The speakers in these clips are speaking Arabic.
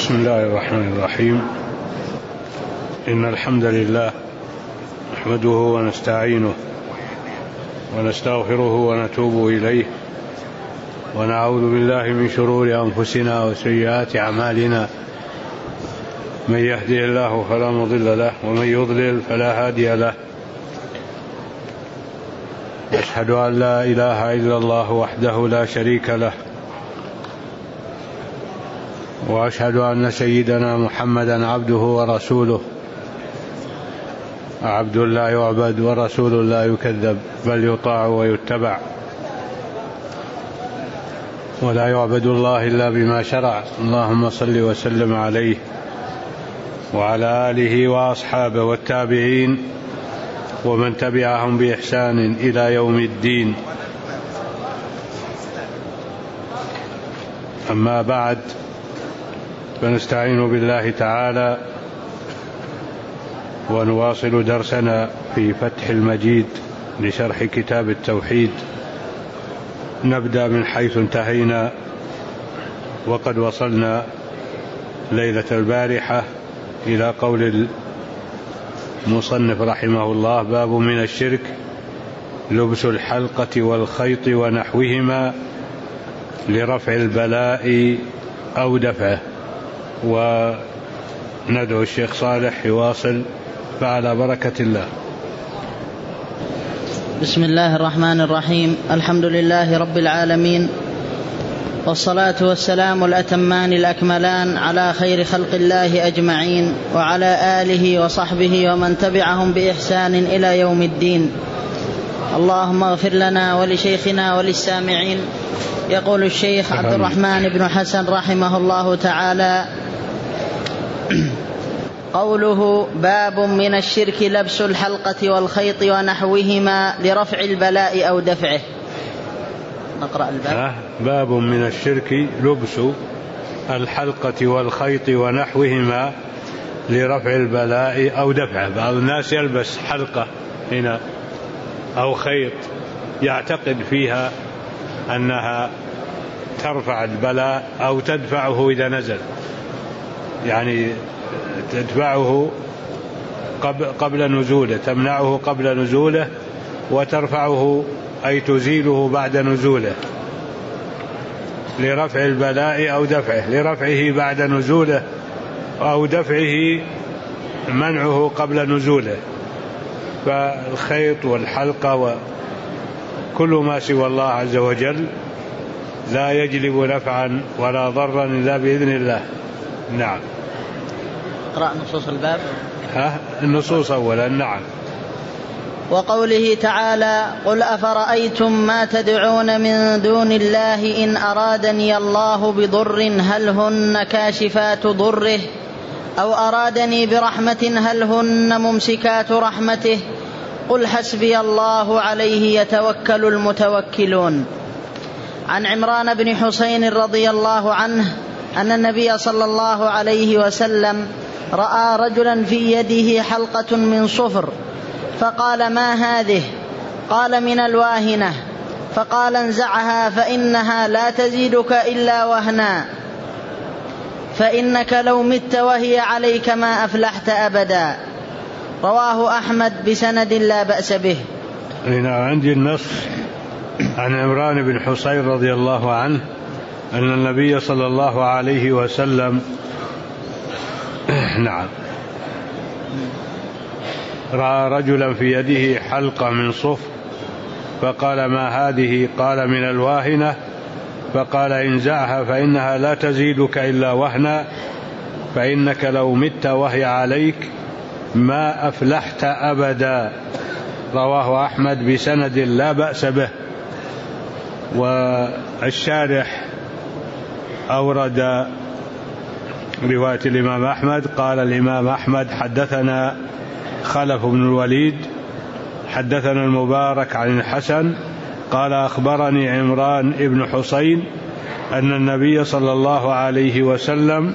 بسم الله الرحمن الرحيم. إن الحمد لله نحمده ونستعينه ونستغفره ونتوب إليه ونعوذ بالله من شرور أنفسنا وسيئات أعمالنا. من يهده الله فلا مضل له ومن يضلل فلا هادي له. أشهد أن لا إله إلا الله وحده لا شريك له، وأشهد أن سيدنا محمدا عبده ورسوله، عبد لا يعبد ورسول لا يكذب، بل يطاع ويتبع، ولا يعبد الله إلا بما شرع. اللهم صل وسلم عليه وعلى آله وأصحابه والتابعين ومن تبعهم بإحسان إلى يوم الدين. أما بعد، فنستعين بالله تعالى ونواصل درسنا في فتح المجيد لشرح كتاب التوحيد. نبدأ من حيث انتهينا، وقد وصلنا ليلة البارحة إلى قول المصنف رحمه الله: باب من الشرك لبس الحلقة والخيط ونحوهما لرفع البلاء أو دفعه. وندعو الشيخ صالح يواصل فعلى بركة الله. بسم الله الرحمن الرحيم. الحمد لله رب العالمين، والصلاة والسلام الأتمان الأكملان على خير خلق الله أجمعين، وعلى آله وصحبه ومن تبعهم بإحسان إلى يوم الدين. اللهم اغفر لنا ولشيخنا وللسامعين. يقول الشيخ عبد الرحمن بن حسن رحمه الله تعالى: قوله باب من الشرك لبس الحلقة والخيط ونحوهما لرفع البلاء أو دفعه. نقرأ الباب. باب من الشرك لبس الحلقة والخيط ونحوهما لرفع البلاء أو دفعه. بعض الناس يلبس حلقة هنا أو خيط يعتقد فيها أنها ترفع البلاء أو تدفعه إذا نزل، يعني تدفعه قبل نزوله، تمنعه قبل نزوله، وترفعه أي تزيله بعد نزوله. لرفع البلاء أو دفعه، لرفعه بعد نزوله أو دفعه منعه قبل نزوله. فالخيط والحلقة وكل ما سوى الله عز وجل لا يجلب نفعا ولا ضرا إلا بإذن الله. نعم. اقرأ نصوص الباب. النصوص أولا. نعم. وقوله تعالى: قل أفرأيتم ما تدعون من دون الله إن أرادني الله بضر هل هن كاشفات ضره أو أرادني برحمة هل هن ممسكات رحمته قل حسبي الله عليه يتوكل المتوكلون. عن عمران بن حسين رضي الله عنه أن النبي صلى الله عليه وسلم رأى رجلا في يده حلقة من صفر، فقال: ما هذه؟ قال: من الواهنة. فقال: انزعها فإنها لا تزيدك إلا وهنا، فإنك لو مت وهي عليك ما أفلحت أبدا. رواه أحمد بسند لا بأس به. هنا عندي النص عن عمران بن حسين رضي الله عنه أن النبي صلى الله عليه وسلم نعم رأى رجلا في يده حلقة من صفر، فقال: ما هذه؟ قال: من الواهنة. فقال: انزعها فإنها لا تزيدك إلا وهنا، فإنك لو مت وهي عليك ما أفلحت أبدا. رواه أحمد بسند لا بأس به. والشارح أورد رواية الإمام أحمد. قال الإمام أحمد: حدثنا خلف بن الوليد حدثنا المبارك عن الحسن قال: أخبرني عمران بن حسين أن النبي صلى الله عليه وسلم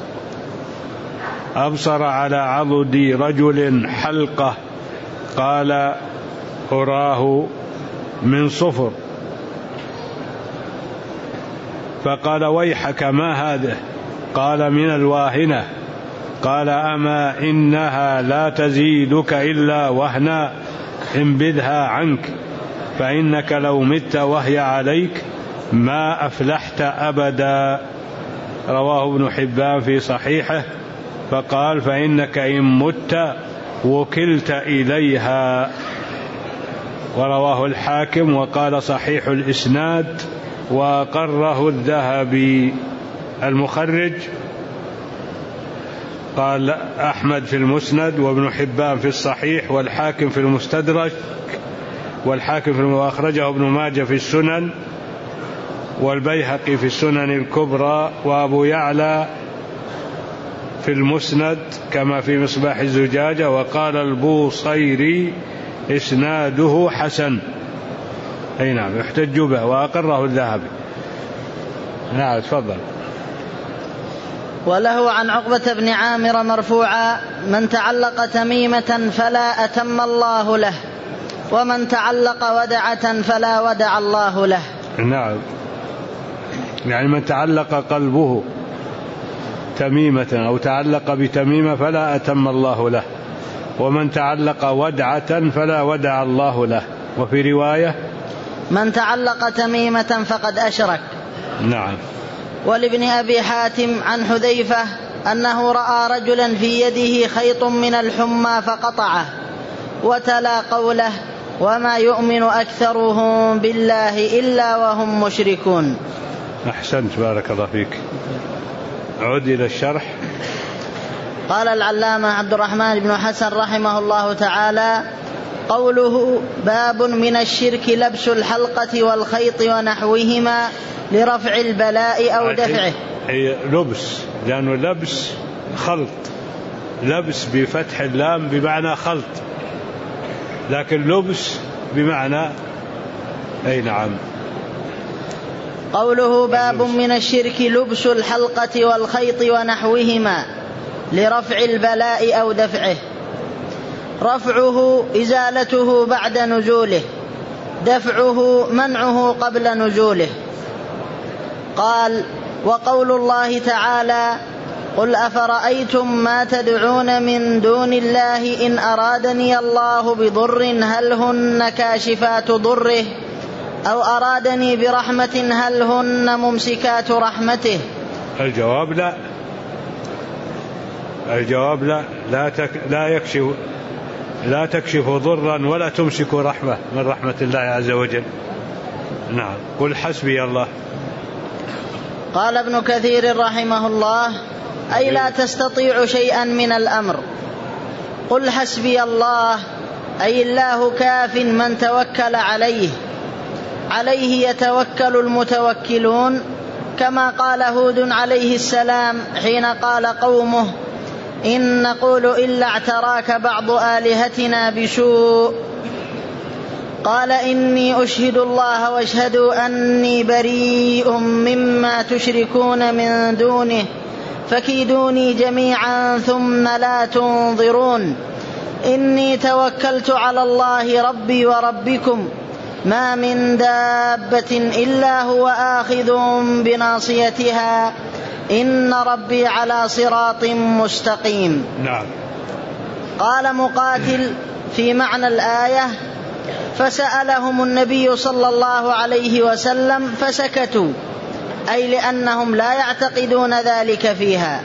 أبصر على عضد رجل حلقة، قال: أراه من صفر. فقال: ويحك ما هذا؟ قال من الواهنة. قال أما إنها لا تزيدك إلا وهنا انبذها عنك فإنك لو مت وهي عليك ما أفلحت أبدا. رواه ابن حبان في صحيحه فقال فإنك إن مت وكلت إليها. ورواه الحاكم وقال صحيح الإسناد وأقره الذهبي. المخرج قال أحمد في المسند وابن حبان في الصحيح والحاكم في المستدرك وأخرجه ابن ماجه في السنن والبيهقي في السنن الكبرى وأبو يعلى في المسند كما في مصباح الزجاجة. وقال البوصيري إسناده حسن. أي نعم يحتج به وأقره الذهبي. نعم تفضل. وله عن عقبة بن عامر مرفوعا من تعلق تميمة فلا أتم الله له ومن تعلق ودعة فلا ودع الله له. نعم يعني من تعلق قلبه تميمة أو تعلق بتميمة فلا أتم الله له ومن تعلق ودعة فلا ودع الله له. وفي رواية من تعلق تميمة فقد أشرك. نعم. ولابن أبي حاتم عن حذيفة أنه رأى رجلا في يده خيط من الحمى فقطعه وتلا قوله وما يؤمن أكثرهم بالله إلا وهم مشركون. أحسنت بارك الله فيك. عد إلى الشرح. قال العلامة عبد الرحمن بن حسن رحمه الله تعالى قوله باب من الشرك لبس الحلقة والخيط ونحوهما لرفع البلاء أو دفعه. هي لبس لأنه لبس خلط، لبس بفتح اللام بمعنى خلط، لكن لبس بمعنى أي نعم. قوله باب من الشرك لبس الحلقة والخيط ونحوهما لرفع البلاء أو دفعه. رفعه إزالته بعد نزوله، دفعه منعه قبل نزوله. قال وقول الله تعالى قل أفرأيتم ما تدعون من دون الله إن أرادني الله بضر هل هن كاشفات ضره أو أرادني برحمة هل هن ممسكات رحمته. الجواب لا، الجواب لا تكشف ضرا ولا تمسك رحمة من رحمة الله عز وجل. نعم. قل حسبي الله. قال ابن كثير رحمه الله أي لا تستطيع شيئا من الأمر. قل حسبي الله أي الله كاف من توكل عليه، عليه يتوكل المتوكلون، كما قال هود عليه السلام حين قال قومه إن نقول إلا اعتراك بعض آلهتنا بسوء. قال إني أشهد الله واشهدوا أني بريء مما تشركون من دونه فكيدوني جميعا ثم لا تنظرون. إني توكلت على الله ربي وربكم ما من دابة إلا هو آخذ بناصيتها إن ربي على صراط مستقيم. نعم. قال مقاتل في معنى الآية فسألهم النبي صلى الله عليه وسلم فسكتوا، أي لأنهم لا يعتقدون ذلك فيها.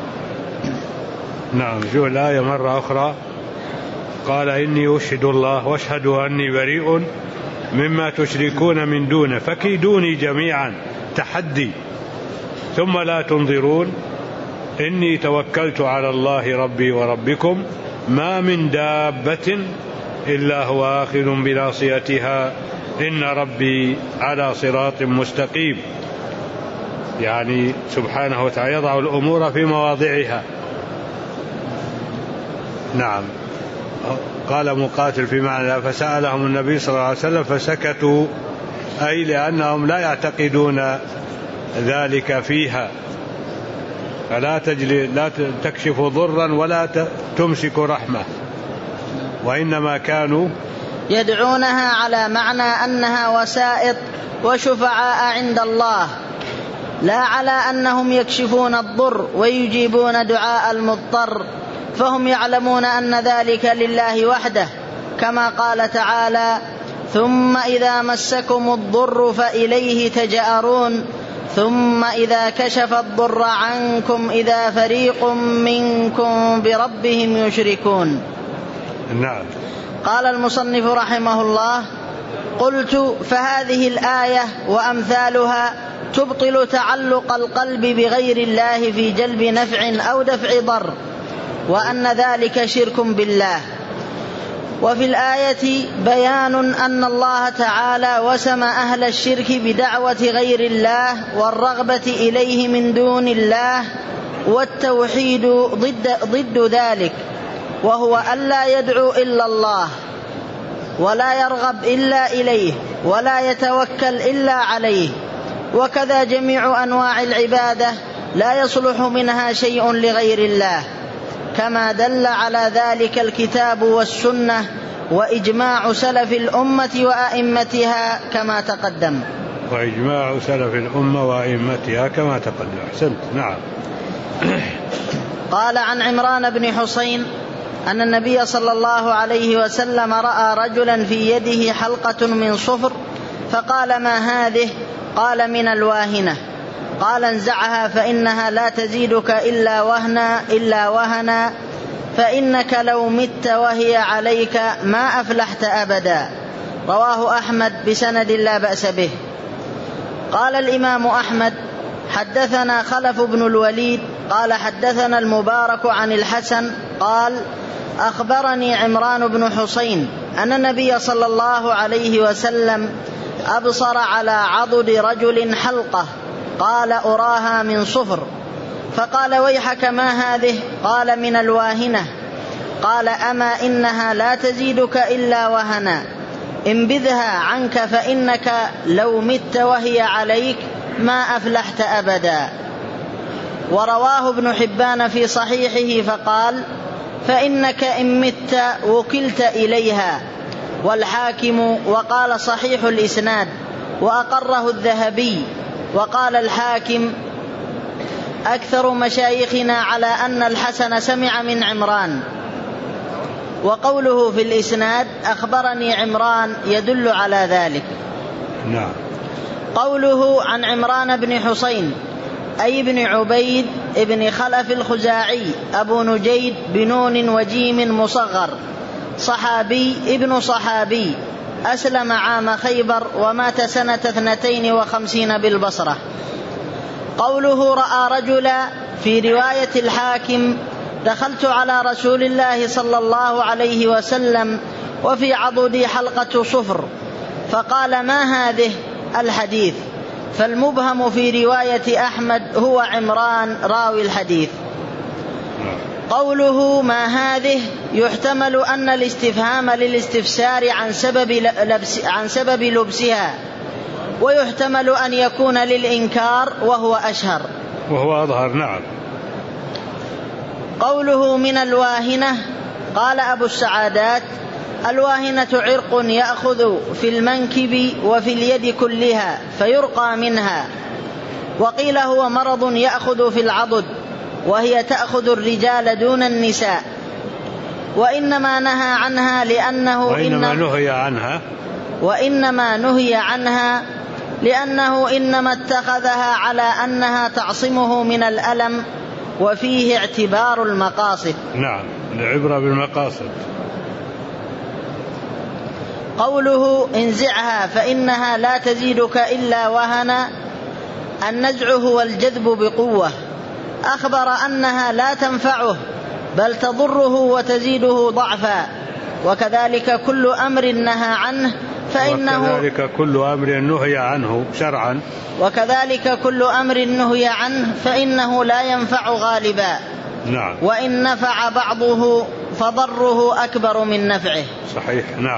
نعم. شو الآية مرة أخرى؟ قال إني أشهد الله واشهدوا أني بريء مما تشركون من دونه فكيدوني جميعا، تحدي، ثم لا تنظرون. إني توكلت على الله ربي وربكم ما من دابة إلا هو آخذ بناصيتها إن ربي على صراط مستقيم. يعني سبحانه وتعالى يضع الأمور في مواضعها. نعم. قال مقاتل في معنى فسألهم النبي صلى الله عليه وسلم فسكتوا، أي لأنهم لا يعتقدون ذلك فيها، فلا لا تكشف ضرا ولا تمسك رحمة، وإنما كانوا يدعونها على معنى أنها وسائط وشفعاء عند الله، لا على أنهم يكشفون الضر ويجيبون دعاء المضطر، فهم يعلمون أن ذلك لله وحده، كما قال تعالى: ثم إذا مسكم الضر فإليه تجأرون ثم إذا كشف الضر عنكم إذا فريق منكم بربهم يشركون. نعم. قال المصنف رحمه الله: قلت: فهذه الآية وأمثالها تبطل تعلق القلب بغير الله في جلب نفع أو دفع ضر، وأن ذلك شرك بالله. وفي الآية بيان أن الله تعالى وسم أهل الشرك بدعوة غير الله والرغبة إليه من دون الله، والتوحيد ضد ذلك، وهو ألا يدعو إلا الله ولا يرغب إلا إليه ولا يتوكل إلا عليه. وكذا جميع أنواع العبادة لا يصلح منها شيء لغير الله، كما دل على ذلك الكتاب والسنة وإجماع سلف الأمة وأئمتها كما تقدم. وإجماع سلف الأمة وأئمتها كما تقدم. أحسنت. نعم. قال عن عمران بن حسين أن النبي صلى الله عليه وسلم رأى رجلا في يده حلقة من صفر، فقال: ما هذه؟ قال: من الواهنة. قال: انزعها فإنها لا تزيدك إلا وهنا فإنك لو مت وهي عليك ما أفلحت أبدا. رواه أحمد بسند لا بأس به. قال الإمام أحمد: حدثنا خلف بن الوليد قال حدثنا المبارك عن الحسن قال: أخبرني عمران بن حسين أن النبي صلى الله عليه وسلم أبصر على عضد رجل حلقة، قال: أراها من صفر. فقال: ويحك ما هذه؟ قال: من الواهنة. قال: أما إنها لا تزيدك إلا وهنا، انبذها عنك فإنك لو مت وهي عليك ما أفلحت أبدا. ورواه ابن حبان في صحيحه فقال: فإنك إن مت وكلت إليها. والحاكم وقال صحيح الإسناد، وأقره الذهبي. وقال الحاكم: أكثر مشايخنا على أن الحسن سمع من عمران. وقوله في الإسناد أخبرني عمران يدل على ذلك. نعم. قوله عن عمران بن حسين أي بن عبيد ابن خلف الخزاعي أبو نجيد بنون وجيم مصغر، صحابي ابن صحابي، أسلم عام خيبر ومات سنة 52 بالبصرة. قوله رأى رجلا في رواية الحاكم: دخلت على رسول الله صلى الله عليه وسلم وفي عضدي حلقة صفر، فقال: ما هذه؟ الحديث. فالمبهم في رواية أحمد هو عمران راوي الحديث. قوله ما هذه يحتمل أن الاستفهام للاستفسار عن سبب لبسها، ويحتمل أن يكون للإنكار وهو أشهر وهو أظهر. نعم. قوله من الواهنة، قال أبو السعادات: الواهنة عرق يأخذ في المنكب وفي اليد كلها فيرقى منها. وقيل هو مرض يأخذ في العضد، وهي تأخذ الرجال دون النساء. وإنما نهى عنها لأنه إنما اتخذها على أنها تعصمه من الألم، وفيه اعتبار المقاصد. نعم، العبرة بالمقاصد. قوله انزعها فإنها لا تزيدك إلا وهنا، النزع هو الجذب بقوة. أخبر أنها لا تنفعه بل تضره وتزيده ضعفا. وكذلك كل أمر نهى عنه وكذلك كل أمر نهي عنه شرعا. وكذلك كل أمر نهي عنه فإنه لا ينفع غالبا. نعم. وإن نفع بعضه فضره أكبر من نفعه. صحيح. نعم.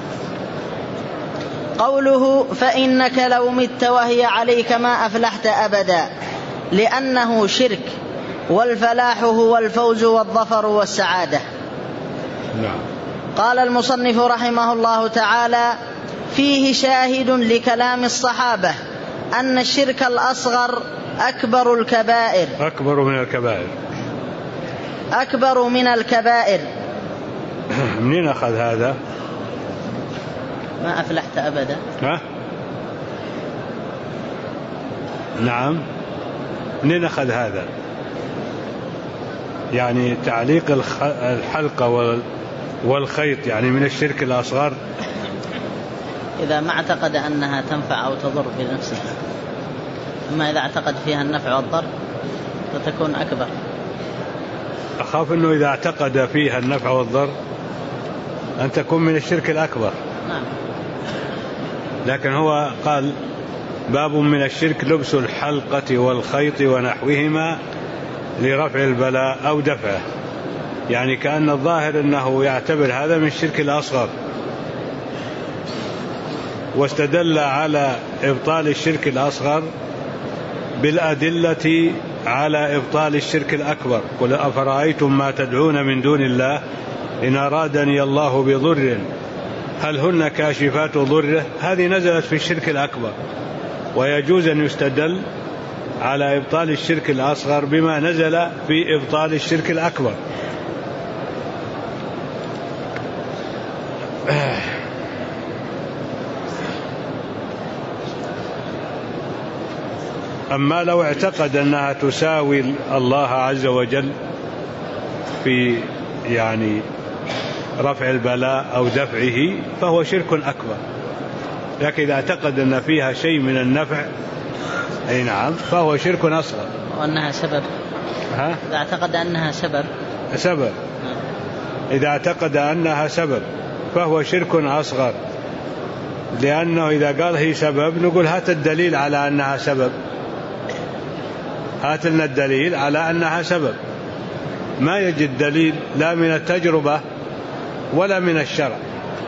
قوله فإنك لو مت وهي عليك ما أفلحت أبدا، لأنه شرك، والفلاح هو الفوز والظفر والسعادة. نعم. قال المصنف رحمه الله تعالى: فيه شاهد لكلام الصحابة أن الشرك الأصغر أكبر الكبائر. أكبر من الكبائر. أكبر من الكبائر. منين أخذ هذا؟ ما أفلحت أبدا. ها؟ نعم، منين أخذ هذا؟ يعني تعليق الحلقة والخيط يعني من الشرك الأصغر. إذا ما اعتقد أنها تنفع أو تضر بنفسها، أما إذا اعتقد فيها النفع والضر فتكون أكبر. أخاف أنه إذا اعتقد فيها النفع والضر أن تكون من الشرك الأكبر. نعم. لكن هو قال باب من الشرك لبس الحلقة والخيط ونحوهما لرفع البلاء أو دفعه، يعني كأن الظاهر أنه يعتبر هذا من الشرك الأصغر، واستدل على إبطال الشرك الأصغر بالأدلة على إبطال الشرك الأكبر. قل أفرأيتم ما تدعون من دون الله إن أرادني الله بضر هل هن كاشفات ضره، هذه نزلت في الشرك الأكبر، ويجوز أن يستدل على إبطال الشرك الأصغر بما نزل في إبطال الشرك الأكبر. أما لو اعتقد أنها تساوي الله عز وجل في يعني رفع البلاء أو دفعه فهو شرك أكبر، لكن إذا اعتقد أن فيها شيء من النفع أي نعم فهو شرك أصغر. وأنها سبب. إذا اعتقد أنها سبب. إذا اعتقد أنها سبب فهو شرك أصغر، لأنه إذا قال هي سبب نقول هات الدليل على أنها سبب، هات لنا الدليل على أنها سبب. ما يجد دليل لا من التجربة ولا من الشرع،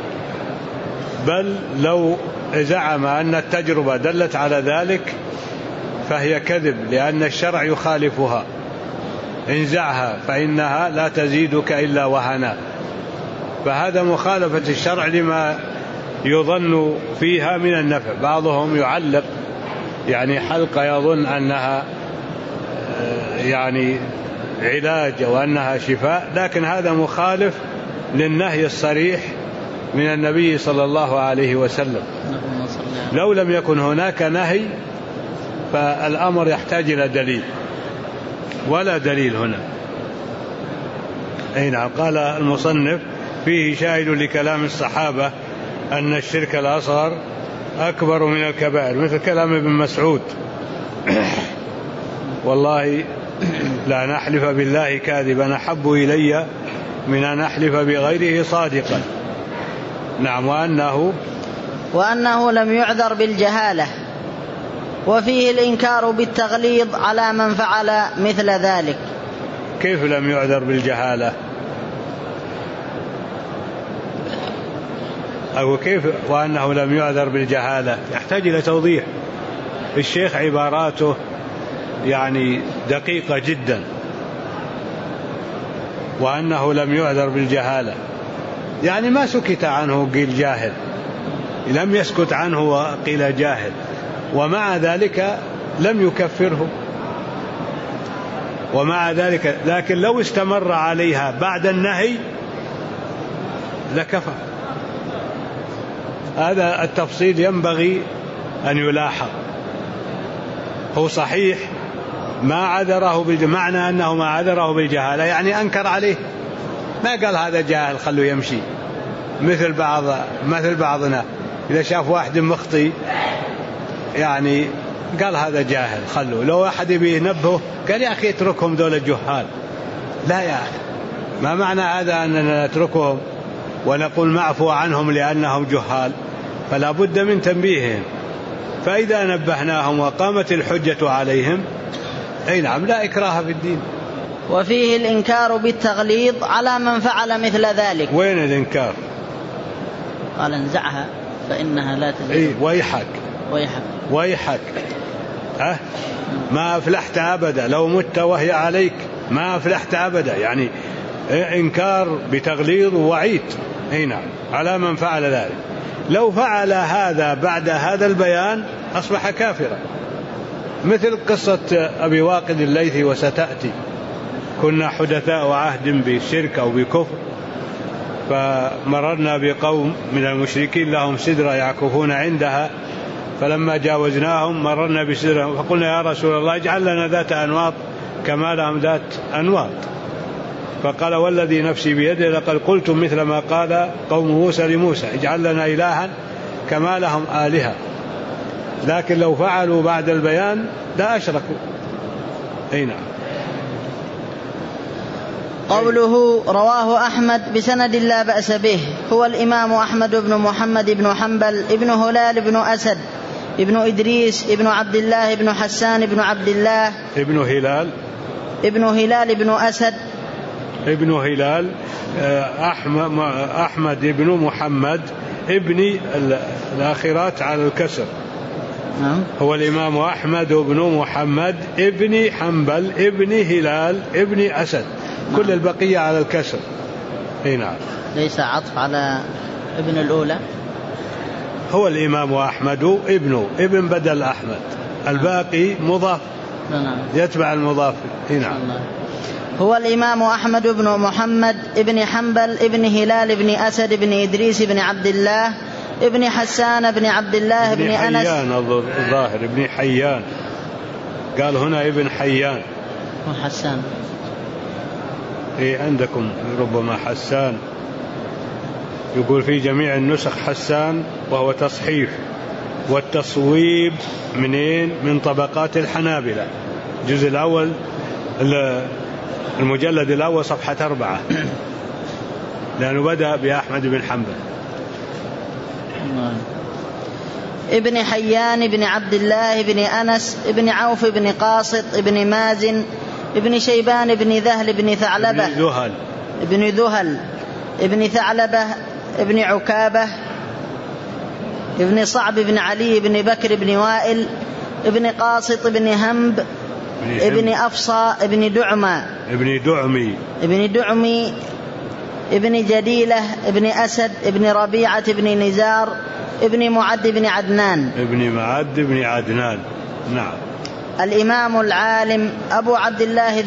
بل لو زعم أن التجربة دلت على ذلك فهي كذب، لأن الشرع يخالفها. انزعها فإنها لا تزيدك إلا وهنا، فهذا مخالفة الشرع لما يظن فيها من النفع. بعضهم يعلق يعني حلقة يظن أنها يعني علاج وأنها شفاء، لكن هذا مخالف للنهي الصريح من النبي صلى الله عليه وسلم. لو لم يكن هناك نهي فالأمر يحتاج إلى دليل، ولا دليل هنا. أي نعم. قال المصنف فيه شاهد لكلام الصحابة أن الشرك الأصغر أكبر من الكبائر، مثل كلام ابن مسعود والله لا نحلف بالله كاذبا أحب إلي من أن نحلف بغيره صادقا. نعم. وأنه لم يعذر بالجهالة، وفيه الإنكار بالتغليظ على من فعل مثل ذلك. كيف لم يعذر بالجهالة؟ أو كيف وأنه لم يعذر بالجهالة؟ يحتاج إلى توضيح. الشيخ عباراته يعني دقيقة جدا. وأنه لم يعذر بالجهالة يعني ما سكت عنه قيل جاهل، لم يسكت عنه وقيل جاهل، ومع ذلك لم يكفره، ومع ذلك لكن لو استمر عليها بعد النهي لكفر. هذا التفصيل ينبغي أن يلاحظ. هو صحيح ما عذره معنى أنه ما عذره بالجهالة يعني أنكر عليه، ما قال هذا جاهل خلوا يمشي، مثل بعضنا إذا شاف واحد مخطي يعني قال هذا جاهل خلوا، لو أحد ينبهه قال يا أخي اتركهم دول الجهال. لا يا أخي، ما معنى هذا أننا نتركهم ونقول معفو عنهم لأنهم جهال؟ فلا بد من تنبيههم، فإذا نبهناهم وقامت الحجة عليهم أي نعم لا إكراه في الدين. وفيه الإنكار بالتغليظ على من فعل مثل ذلك. وين الإنكار؟ قال انزعها فإنها لا تزيد. ويحك ما أفلحت أبدا، لو مت وهي عليك ما أفلحت أبدا، يعني إنكار بتغليظ ووعيد أي نعم على من فعل ذلك. لو فعل هذا بعد هذا البيان أصبح كافرا، مثل قصة أبي واقد الليثي وستأتي. كنا حدثاء عهد بشرك أو بكفر، فمررنا بقوم من المشركين لهم سدرة يعكفون عندها، فلما جاوزناهم مررنا بسدرة فقلنا يا رسول الله اجعل لنا ذات أنواط كما لهم ذات أنواط. فقال والذي نفسي بيده لقد قلتم مثل ما قال قوم موسى لموسى اجعل لنا إلها كما لهم آلهة، لكن لو فعلوا بعد البيان لا أشركوا. أي نعم. قوله رواه أحمد بسند لا بأس به. هو الإمام أحمد بن محمد بن حنبل ابن هلال بن أسد ابن إدريس ابن عبد الله ابن حسان ابن عبد الله ابن هلال ابن أسد ابن هلال أحمد ابن محمد ابن الآخرات على الكسر. هو الإمام أحمد بن محمد ابن حنبل ابن هلال ابن أسد، كل البقية على الكسر. نعم. ليس عطف على ابن الأولى. هو الإمام أحمد ابن بدل أحمد، الباقي مضاف يتبع المضاف. نعم. هو الإمام أحمد بن محمد ابن حنبل ابن هلال ابن أسد ابن إدريس ابن عبد الله ابن حسان ابن عبد الله ابن أنس حيان الظاهر ابن حيان، قال هنا ابن حيان وحسان. عندكم ربما حسان، يقول في جميع النسخ حسان وهو تصحيف، والتصويب منين؟ من طبقات الحنابلة، الجزء الأول المجلد الأول صفحة 4 لأنه بدأ بأحمد بن حنبل. ابن حيان بن عبد الله بن أنس ابن عوف بن قاسط ابن مازن ابن شيبان ابن ذهل ابن ثعلبة ابن ذهل ابن ثعلبة ابن عكابة ابن صعب ابن علي ابن بكر ابن وائل ابن قاسط ابن همب ابن أفصى ابن دعمي ابن جديلة ابن أسد ابن ربيعة ابن نزار ابن معد ابن عدنان. نعم. الإمام العالم أبو عبد الله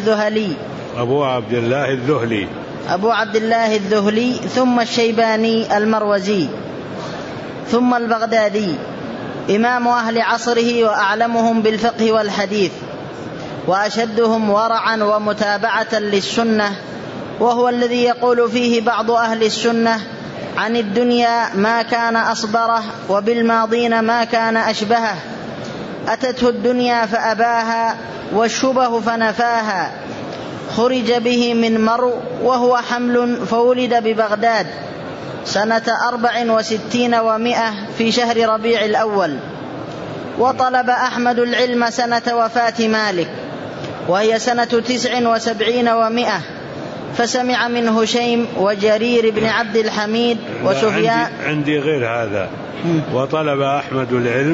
الذهلي ثم الشيباني المروزي ثم البغدادي، إمام أهل عصره وأعلمهم بالفقه والحديث وأشدهم ورعا ومتابعة للسنة، وهو الذي يقول فيه بعض أهل السنة عن الدنيا ما كان أصبره وبالماضين ما كان أشبهه، أتته الدنيا فأباها والشبه فنفاها، خرج به من مرو وهو حمل فولد ببغداد سنة 64 و100 في شهر ربيع الأول، وطلب أحمد العلم سنة وفاة مالك وهي سنة 79 و100، فسمع من هشيم وجرير بن عبد الحميد وسفيان. عندي غير هذا. وطلب أحمد العلم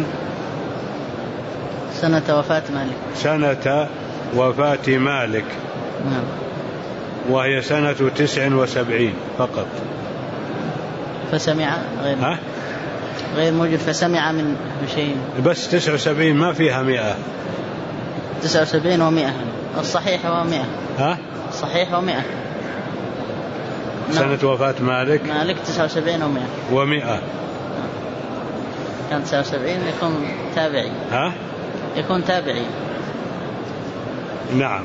سنة وفاة مالك وهي سنة 79 فقط. فسمع غير موجود. فسمع من هشيم بس 79 ما فيها 100. 79 و100 الصحيح و100. صحيح و100. سنة وفاة مالك 79 و100 كان 79 يكون تابعي. نعم.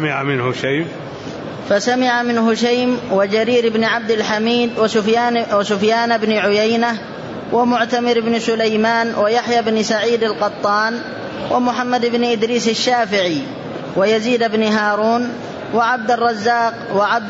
فسمع من هشيم وجرير بن عبد الحميد وسفيان بن عيينة ومعتمر بن سليمان ويحيى بن سعيد القطان ومحمد بن إدريس الشافعي ويزيد بن هارون وعبد الرزاق وعبد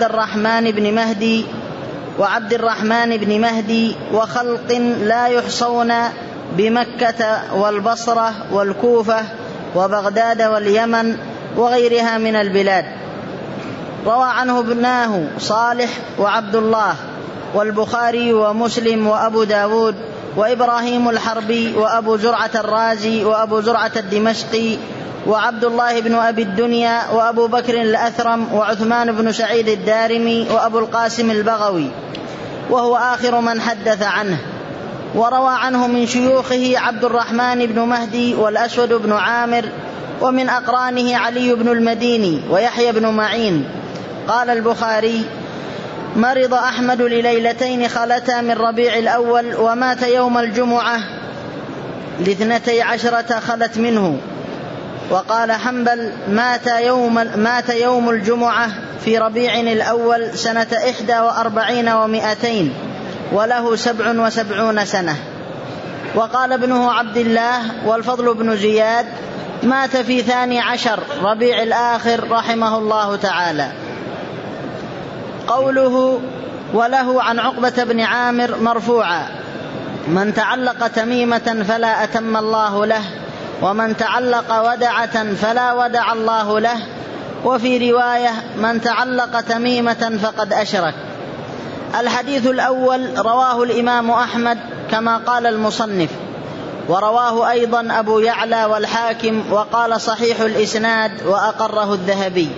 الرحمن بن مهدي وخلق لا يحصون بمكة والبصرة والكوفة وبغداد واليمن وغيرها من البلاد. روى عنه ابناه صالح وعبد الله والبخاري ومسلم وأبو داود وإبراهيم الحربي وأبو زرعة الرازي وأبو زرعة الدمشقي وعبد الله بن أبي الدنيا وأبو بكر الأثرم وعثمان بن سعيد الدارمي وأبو القاسم البغوي، وهو آخر من حدث عنه. وروى عنه من شيوخه عبد الرحمن بن مهدي والأسود بن عامر ومن أقرانه علي بن المديني ويحيى بن معين. قال البخاري: مرض أحمد لليلتين خلتا من ربيع الأول، ومات يوم الجمعة 12 خلت منه. وقال حنبل: مات يوم الجمعة في ربيع الأول سنة 41 و200 وله 77 سنة. وقال ابنه عبد الله والفضل بن زياد: مات في 12 ربيع الآخر رحمه الله تعالى. قوله: وله عن عقبة بن عامر مرفوعا: من تعلق تميمة فلا أتم الله له، ومن تعلق ودعة فلا ودع الله له. وفي رواية: من تعلق تميمة فقد أشرك. الحديث الأول رواه الإمام أحمد كما قال المصنف، ورواه أيضا أبو يعلى والحاكم، وقال صحيح الإسناد وأقره الذهبي.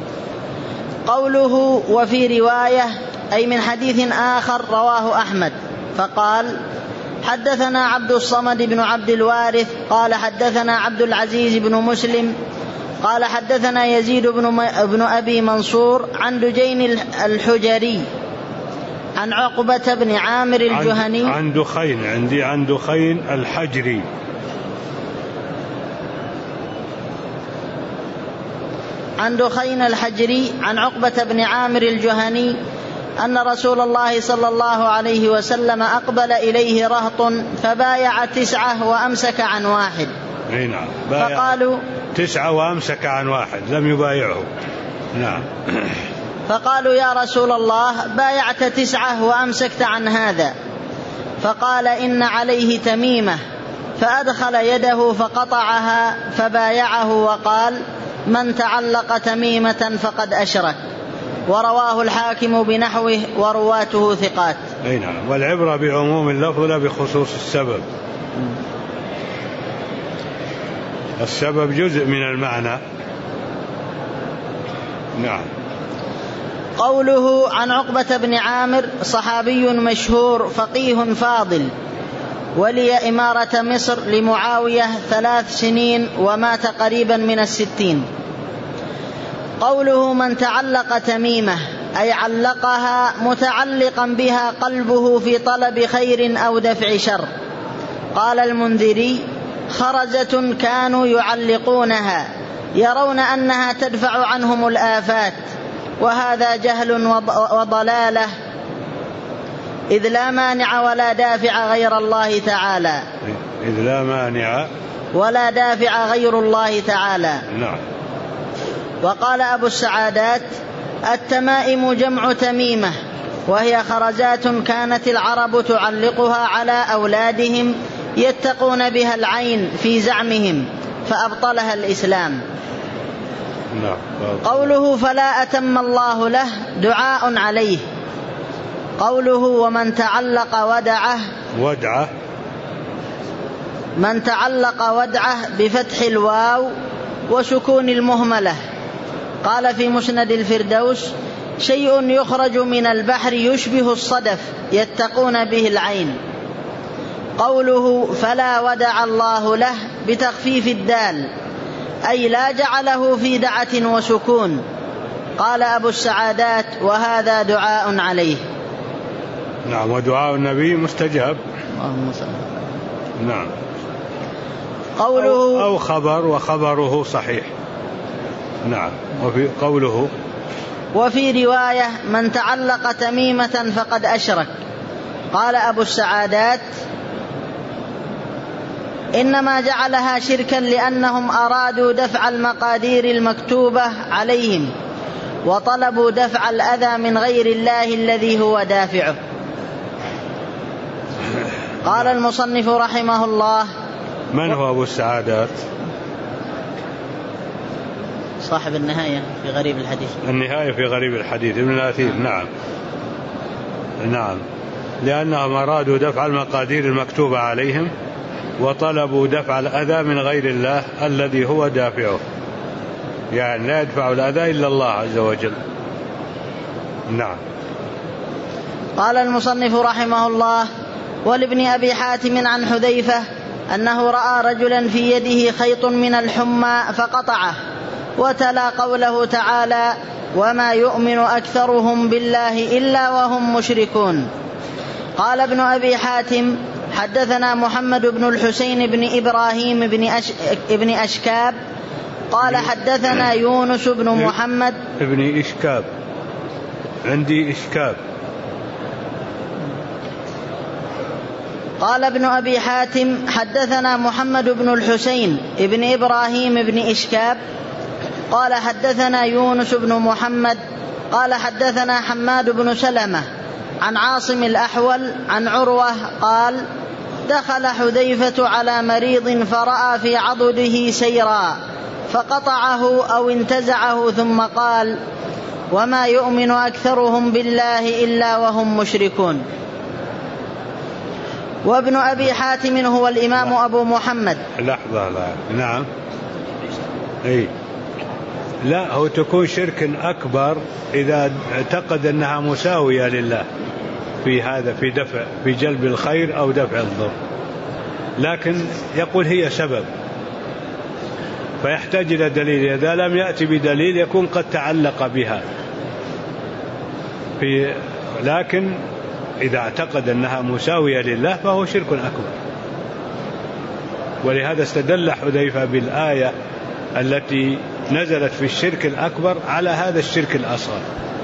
قوله وفي رواية أي من حديث آخر رواه أحمد، فقال: حدثنا عبد الصمد بن عبد الوارث قال حدثنا عبد العزيز بن مسلم قال حدثنا يزيد بن أبي منصور عن دجين الحجري عن عقبة بن عامر الجهني عن دخين، عندي عن دخين الحجري عن دخين الحجري عن عقبة بن عامر الجهني أن رسول الله صلى الله عليه وسلم أقبل إليه رهط فبايع 9 وأمسك عن 1. نعم. فقالوا 9 وأمسك عن 1، لم يبايعه. نعم. فقالوا: يا رسول الله، بايعت 9 وأمسكت عن هذا؟ فقال: إن عليه تميمة. فأدخل يده فقطعها فبايعه وقال: من تعلق تميمة فقد أشرك. ورواه الحاكم بنحوه ورواته ثقات. نعم. والعبرة بعموم اللفظ لا بخصوص السبب. السبب جزء من المعنى. نعم. قوله عن عقبة بن عامر: صحابي مشهور فقيه فاضل، ولي إمارة مصر لمعاوية 3 سنين ومات قريبا من 60. قوله من تعلق تميمة أي علقها متعلقا بها قلبه في طلب خير أو دفع شر. قال المنذري: خرزة كانوا يعلقونها يرون أنها تدفع عنهم الآفات، وهذا جهل وضلالة، إذ لا مانع ولا دافع غير الله تعالى. إذ لا مانع ولا دافع غير الله تعالى. نعم. وقال أبو السعادات: التمائم جمع تميمة، وهي خرزات كانت العرب تعلقها على أولادهم يتقون بها العين في زعمهم، فأبطلها الإسلام. نعم. قوله فلا أتم الله له دعاء عليه. قوله ومن تعلق ودعه من تعلق ودعه بفتح الواو وسكون المهملة. قال في مسند الفردوس: شيء يخرج من البحر يشبه الصدف يتقون به العين. قوله فلا ودع الله له بتخفيف الدال، أي لا جعله في دعة وسكون. قال أبو السعادات: وهذا دعاء عليه. نعم. ودعاء النبي مستجاب. نعم. قوله أو خبر وخبره صحيح. نعم. وفي قوله وفي رواية من تعلق تميمة فقد أشرك. قال أبو السعادات: إنما جعلها شركا لأنهم أرادوا دفع المقادير المكتوبة عليهم وطلبوا دفع الأذى من غير الله الذي هو دافعه. قال المصنف رحمه الله: من هو أبو السعادات؟ صاحب النهاية في غريب الحديث. النهاية في غريب الحديث ابن الأثير. نعم. نعم. لأنهم أرادوا دفع المقادير المكتوبة عليهم وطلبوا دفع الأذى من غير الله الذي هو دافعه، يعني لا يدفع الأذى إلا الله عز وجل. نعم. قال المصنف رحمه الله: ولابن أبي حاتم عن حذيفة أنه رأى رجلا في يده خيط من الحمى فقطعه، وتلا قوله تعالى: وما يؤمن أكثرهم بالله إلا وهم مشركون. قال ابن أبي حاتم: حدثنا محمد بن الحسين بن إبراهيم بن أشكاب قال حدثنا يونس بن محمد ابن إشكاب، عندي إشكاب. قال ابن أبي حاتم: حدثنا محمد بن الحسين بن إبراهيم بن إشكاب قال حدثنا يونس بن محمد قال حدثنا حماد بن سلمة عن عاصم الأحول عن عروة قال: دخل حذيفة على مريض فرأى في عضده سيرا فقطعه أو انتزعه ثم قال: وما يؤمن أكثرهم بالله إلا وهم مشركون. وابن أبي حاتم هو الإمام أبو محمد. لحظة، لا نعم، أي لا، هو تكون شرك أكبر إذا اعتقد أنها مساوية لله في هذا، في جلب الخير أو دفع الضر، لكن يقول هي سبب فيحتاج إلى دليل. إذا لم يأتي بدليل يكون قد تعلق بها لكن إذا اعتقد أنها مساوية لله فهو شرك أكبر. ولهذا استدل حذيفة بالآية التي نزلت في الشرك الأكبر على هذا الشرك الأصغر.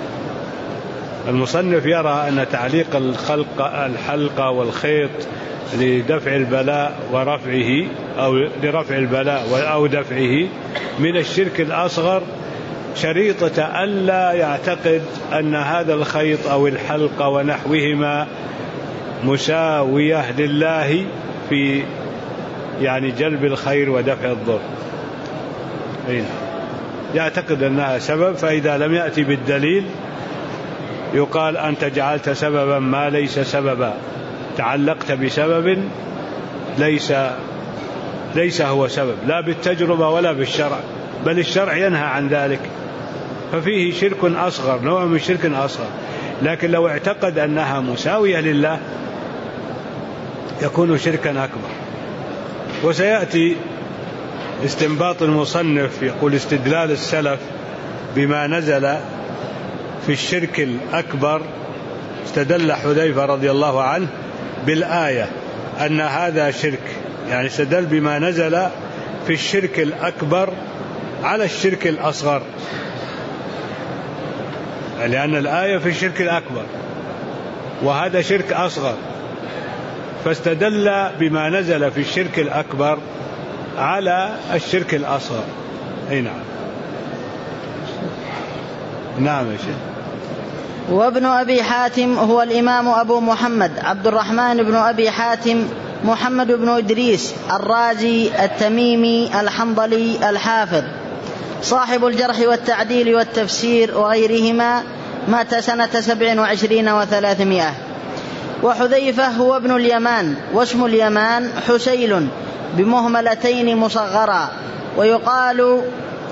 المصنف يرى أن تعليق الحلقة والخيط لدفع البلاء ورفعه أو لرفع البلاء أو دفعه من الشرك الأصغر شريطة ألا يعتقد أن هذا الخيط أو الحلقة ونحوهما مساوية لله في يعني جلب الخير ودفع الضر، يعتقد أنها سبب. فإذا لم يأتي بالدليل يقال: أنت جعلت سببا ما ليس سببا، تعلقت بسبب ليس هو سبب، لا بالتجربة ولا بالشرع، بل الشرع ينهى عن ذلك، ففيه شرك أصغر، نوع من شرك أصغر. لكن لو اعتقد أنها مساوية لله يكون شركا أكبر. وسيأتي استنباط المصنف، يقول: استدلال السلف بما نزل في الشرك الأكبر. استدل حذيفة رضي الله عنه بالآية أن هذا شرك، يعني استدل بما نزل في الشرك الأكبر على الشرك الأصغر، لأن الآية في الشرك الأكبر وهذا شرك أصغر، فاستدل بما نزل في الشرك الأكبر على الشرك الأصغر. أي نعم، نعم يا شيخ. وابن أبي حاتم هو الإمام أبو محمد عبد الرحمن بن أبي حاتم محمد بن إدريس الرازي التميمي الحنظلي الحافظ، صاحب الجرح والتعديل والتفسير وغيرهما، مات سنة 27 و300. وحذيفة هو ابن اليمان، واسم اليمان حسيل بمهملتين مصغرا، ويقال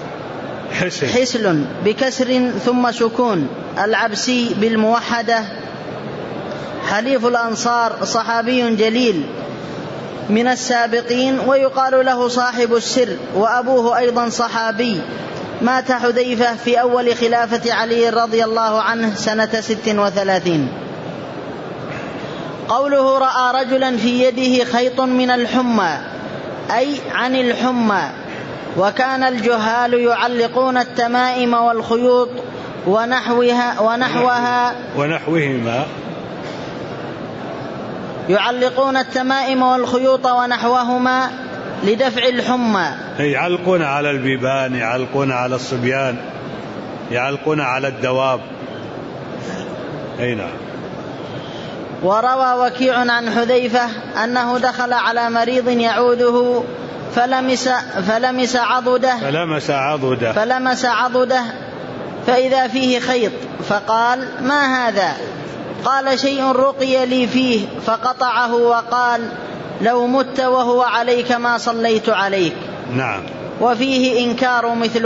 حسل بكسر ثم سكون، العبسي بالموحدة، حليف الأنصار، صحابي جليل من السابقين، ويقال له صاحب السر، وأبوه أيضا صحابي. مات حذيفة في أول خلافة علي رضي الله عنه سنة 36. قوله: رأى رجلا في يده خيط من الحمى، أي عن الحمى. وكان الجهال يعلقون التمائم والخيوط ونحوهما يعلقون التمائم والخيوط ونحوهما لدفع الحمى، يعلقون على البيبان، يعلقون على الصبيان، يعلقون على الدواب. أي نعم. وروى وكيع عن حذيفة أنه دخل على مريض يعوده فلمس عضده فإذا فيه خيط، فقال: ما هذا؟ قال: شيء رقي لي فيه، فقطعه وقال: لو مت وهو عليك ما صليت عليك. نعم. وفيه إنكار مثل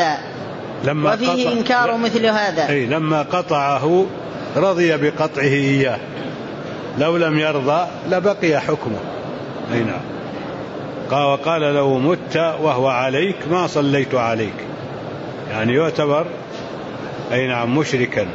هذا. أي لما قطعه رضي بقطعه إياه، لو لم يرضى لبقي حكمه. أي نعم. وقال لو مت وهو عليك ما صليت عليك، يعني يعتبر أي نعم مشركا.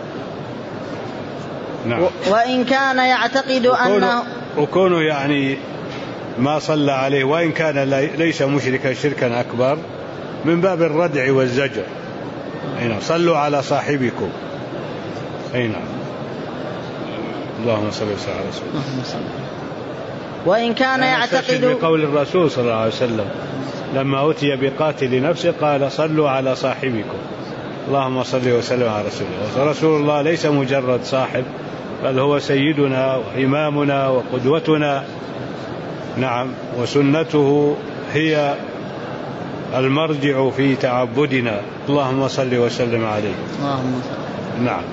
نعم. وإن كان يعتقد أنه وكونه يعني ما صلى عليه وإن كان ليس مشركا شركا أكبر من باب الردع والزجر. أي نعم. صلوا على صاحبكم. أي نعم. اللهم صل وسلم على رسول الله. وإن كان يعتقد بقول الرسول صلى الله عليه وسلم لما أتي بقاتل نفسه قال صلوا على صاحبكم. اللهم صل وسلم على رسول الله. رسول الله ليس مجرد صاحب، بل هو سيدنا وإمامنا وقدوتنا. نعم. وسنته هي المرجع في تعبدنا. اللهم صل وسلم عليه. اللهم صل. نعم.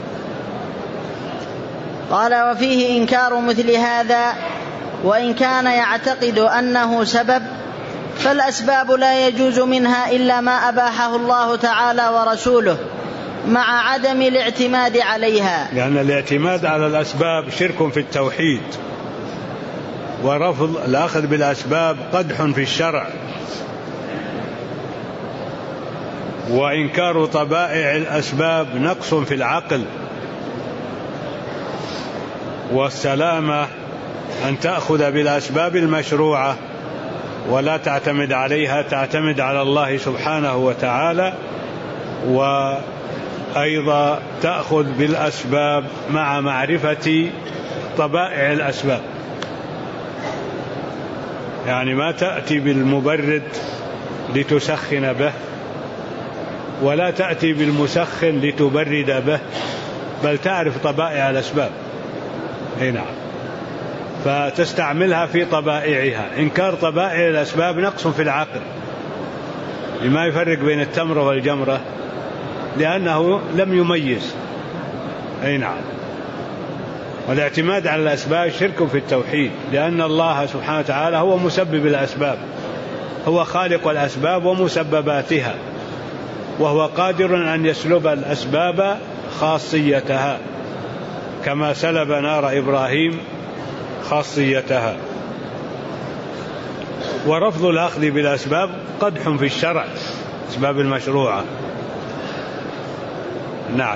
قال وفيه إنكار مثل هذا. وإن كان يعتقد أنه سبب فالأسباب لا يجوز منها إلا ما أباحه الله تعالى ورسوله مع عدم الاعتماد عليها، لأن الاعتماد على الأسباب شرك في التوحيد، ورفض الأخذ بالأسباب قدح في الشرع، وإنكار طبائع الأسباب نقص في العقل. والسلامة أن تأخذ بالأسباب المشروعة ولا تعتمد عليها، تعتمد على الله سبحانه وتعالى، وأيضا تأخذ بالأسباب مع معرفة طبائع الأسباب. يعني ما تأتي بالمبرد لتسخن به، ولا تأتي بالمسخن لتبرد به، بل تعرف طبائع الأسباب. أي نعم. فتستعملها في طبائعها. إنكار طبائع الأسباب نقص في العقل. لما يفرق بين التمرة والجمرة؟ لأنه لم يميز. أي نعم. والاعتماد على الأسباب شرك في التوحيد، لأن الله سبحانه وتعالى هو مسبب الأسباب، هو خالق الأسباب ومسبباتها، وهو قادر أن يسلب الأسباب خاصيتها كما سلب نار إبراهيم خاصيتها. ورفض الأخذ بالأسباب قدح في الشرع، أسباب المشروعة. نعم.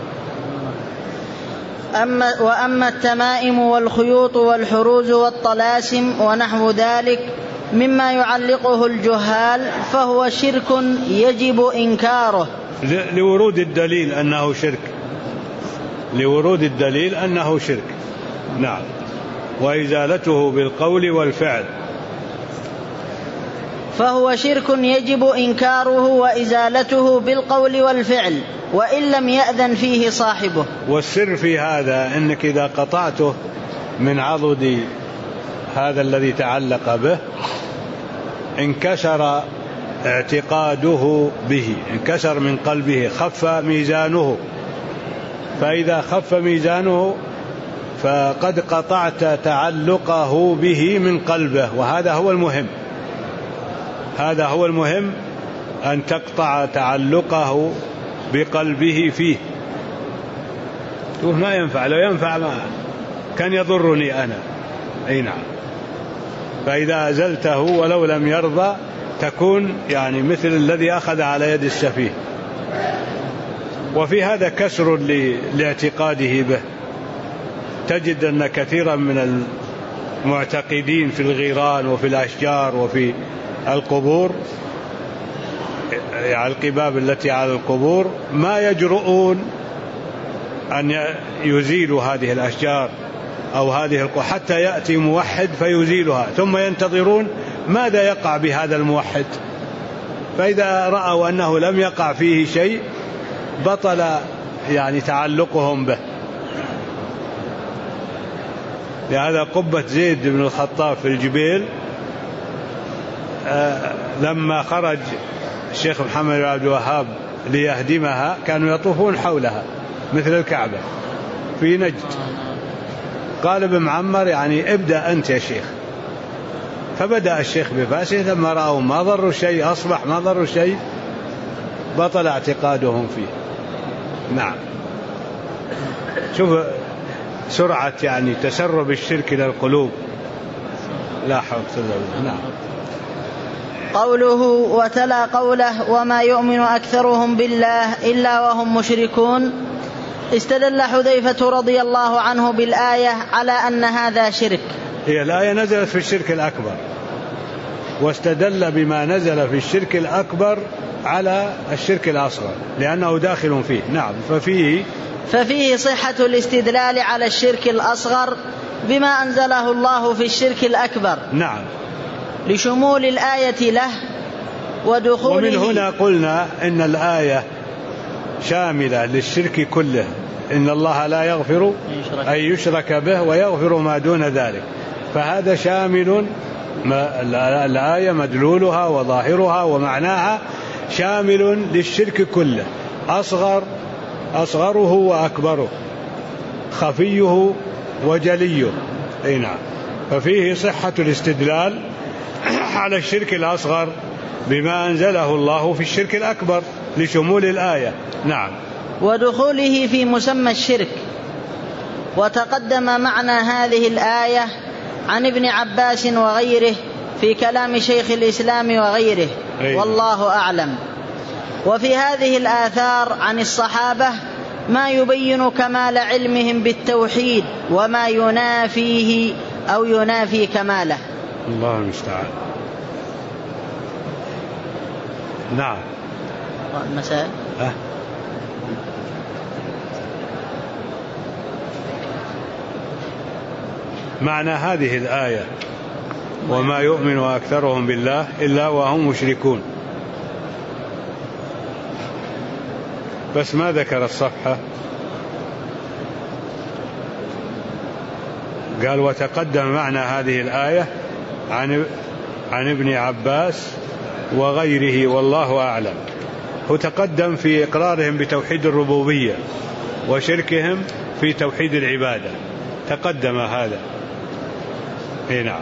وأما التمائم والخيوط والحروز والطلاسم ونحو ذلك مما يعلقه الجهال فهو شرك يجب إنكاره لورود الدليل أنه شرك، لورود الدليل أنه شرك. نعم. وإزالته بالقول والفعل، فهو شرك يجب إنكاره وإزالته بالقول والفعل وإن لم يأذن فيه صاحبه. والسر في هذا أنك إذا قطعته من عضد هذا الذي تعلق به انكسر اعتقاده به، انكسر من قلبه، خف ميزانه. فإذا خف ميزانه فقد قطعت تعلقه به من قلبه، وهذا هو المهم. هذا هو المهم، أن تقطع تعلقه بقلبه فيه. ما ينفع، لو ينفع ما كان يضرني أنا. أي نعم. فإذا أزلته ولو لم يرضى تكون يعني مثل الذي أخذ على يد السفيه. وفي هذا كسر لاعتقاده به. تجد أن كثيرا من المعتقدين في الغيران وفي الأشجار وفي القبور، يعني القباب التي على القبور، ما يجرؤون أن يزيلوا هذه الأشجار أو هذه القبور حتى يأتي موحد فيزيلها، ثم ينتظرون ماذا يقع بهذا الموحد. فإذا رأوا أنه لم يقع فيه شيء بطل يعني تعلقهم به. لهذا قبة زيد بن الخطاب في الجبيل لما خرج الشيخ محمد بن عبد الوهاب ليهدمها كانوا يطوفون حولها مثل الكعبة في نجد. قال ابن معمر يعني ابدأ أنت يا شيخ. فبدأ الشيخ بفاسه، لما رأوا ما ضروا شيء، أصبح ما ضروا شيء، بطل اعتقادهم فيه. نعم. شوف سرعة يعني تسرب الشرك إلى القلوب لا حول ولا قوة. نعم. قوله وتلا قوله وما يؤمن أكثرهم بالله إلا وهم مشركون، استدل حذيفة رضي الله عنه بالآية على أن هذا شرك. هي الآية نزلت في الشرك الأكبر، واستدل بما نزل في الشرك الأكبر على الشرك الأصغر لأنه داخل فيه. نعم. ففيه صحة الاستدلال على الشرك الأصغر بما أنزله الله في الشرك الأكبر. نعم. لشمول الآية له ودخوله. ومن هنا قلنا إن الآية شاملة للشرك كله، إن الله لا يغفر أن يشرك به ويغفر ما دون ذلك، فهذا شامل. الآية مدلولها وظاهرها ومعناها شامل للشرك كله، أصغره وأكبره، خفيه وجليه. نعم. ففيه صحة الاستدلال على الشرك الأصغر بما أنزله الله في الشرك الأكبر لشمول الآية. نعم. ودخوله في مسمى الشرك. وتقدم معنى هذه الآية عن ابن عباس وغيره في كلام شيخ الإسلام وغيره، والله أعلم. وفي هذه الآثار عن الصحابة ما يبين كمال علمهم بالتوحيد وما ينافيه أو ينافي كماله. الله المستعان. نعم. المسائل. معنى هذه الآية وما يؤمن أكثرهم بالله إلا وهم مشركون، بس ما ذكر الصفحة. قال وتقدم معنى هذه الآية عن ابن عباس وغيره والله أعلم. وتقدم في إقرارهم بتوحيد الربوبية وشركهم في توحيد العبادة، تقدم هذا. نعم.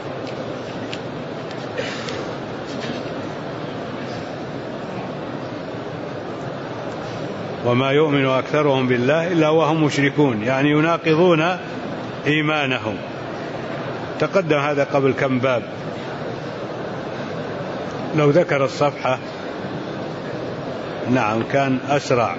وما يؤمن أكثرهم بالله إلا وهم مشركون، يعني يناقضون إيمانهم. تقدم هذا قبل كم باب. لو ذكر الصفحة نعم كان أسرع،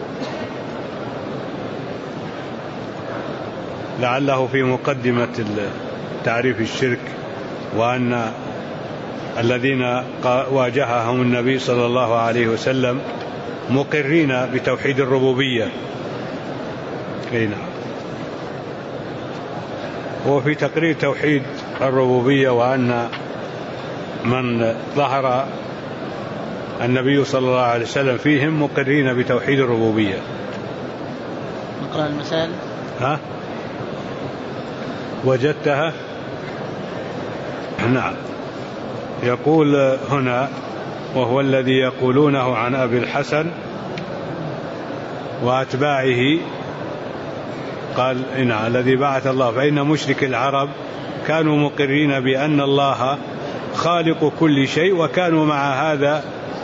لعله في مقدمة تعريف الشرك، وأن الذين واجههم النبي صلى الله عليه وسلم مقرين بتوحيد الربوبية. نعم. وفي تقرير توحيد الربوبية وأن من ظهر النبي صلى الله عليه وسلم فيهم مقرين بتوحيد الربوبية. نقرأ المسائل. وجدتها. نعم. يقول هنا وهو الذي يقولونه عن أبي الحسن وأتباعه، قال إن الذي بعث الله، فإن مشرك العرب كانوا مقرين بأن الله خالق كل شيء وكانوا مع هذا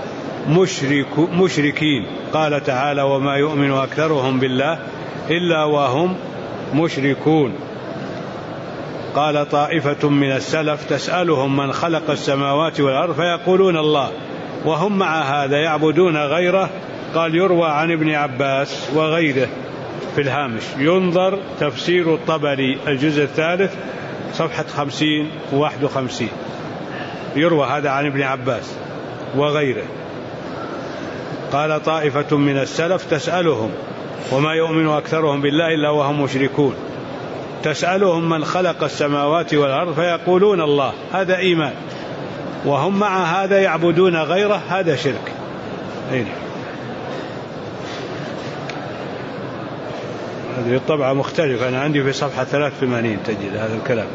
مشركين. قال تعالى وما يؤمن أكثرهم بالله إلا وهم مشركون. قال طائفة من السلف تسألهم من خلق السماوات والأرض فيقولون الله وهم مع هذا يعبدون غيره. قال يروى عن ابن عباس وغيره في الهامش، ينظر تفسير الطبري الجزء الثالث صفحة 50 و51، يروى هذا عن ابن عباس وغيره. قال طائفة من السلف تسألهم وما يؤمن أكثرهم بالله إلا وهم مشركون، تسألهم من خلق السماوات والأرض فيقولون الله، هذا إيمان، وهم مع هذا يعبدون غيره، هذا شرك. هذه الطبعة مختلفة، أنا عندي في صفحة 83 تجد هذا الكلام.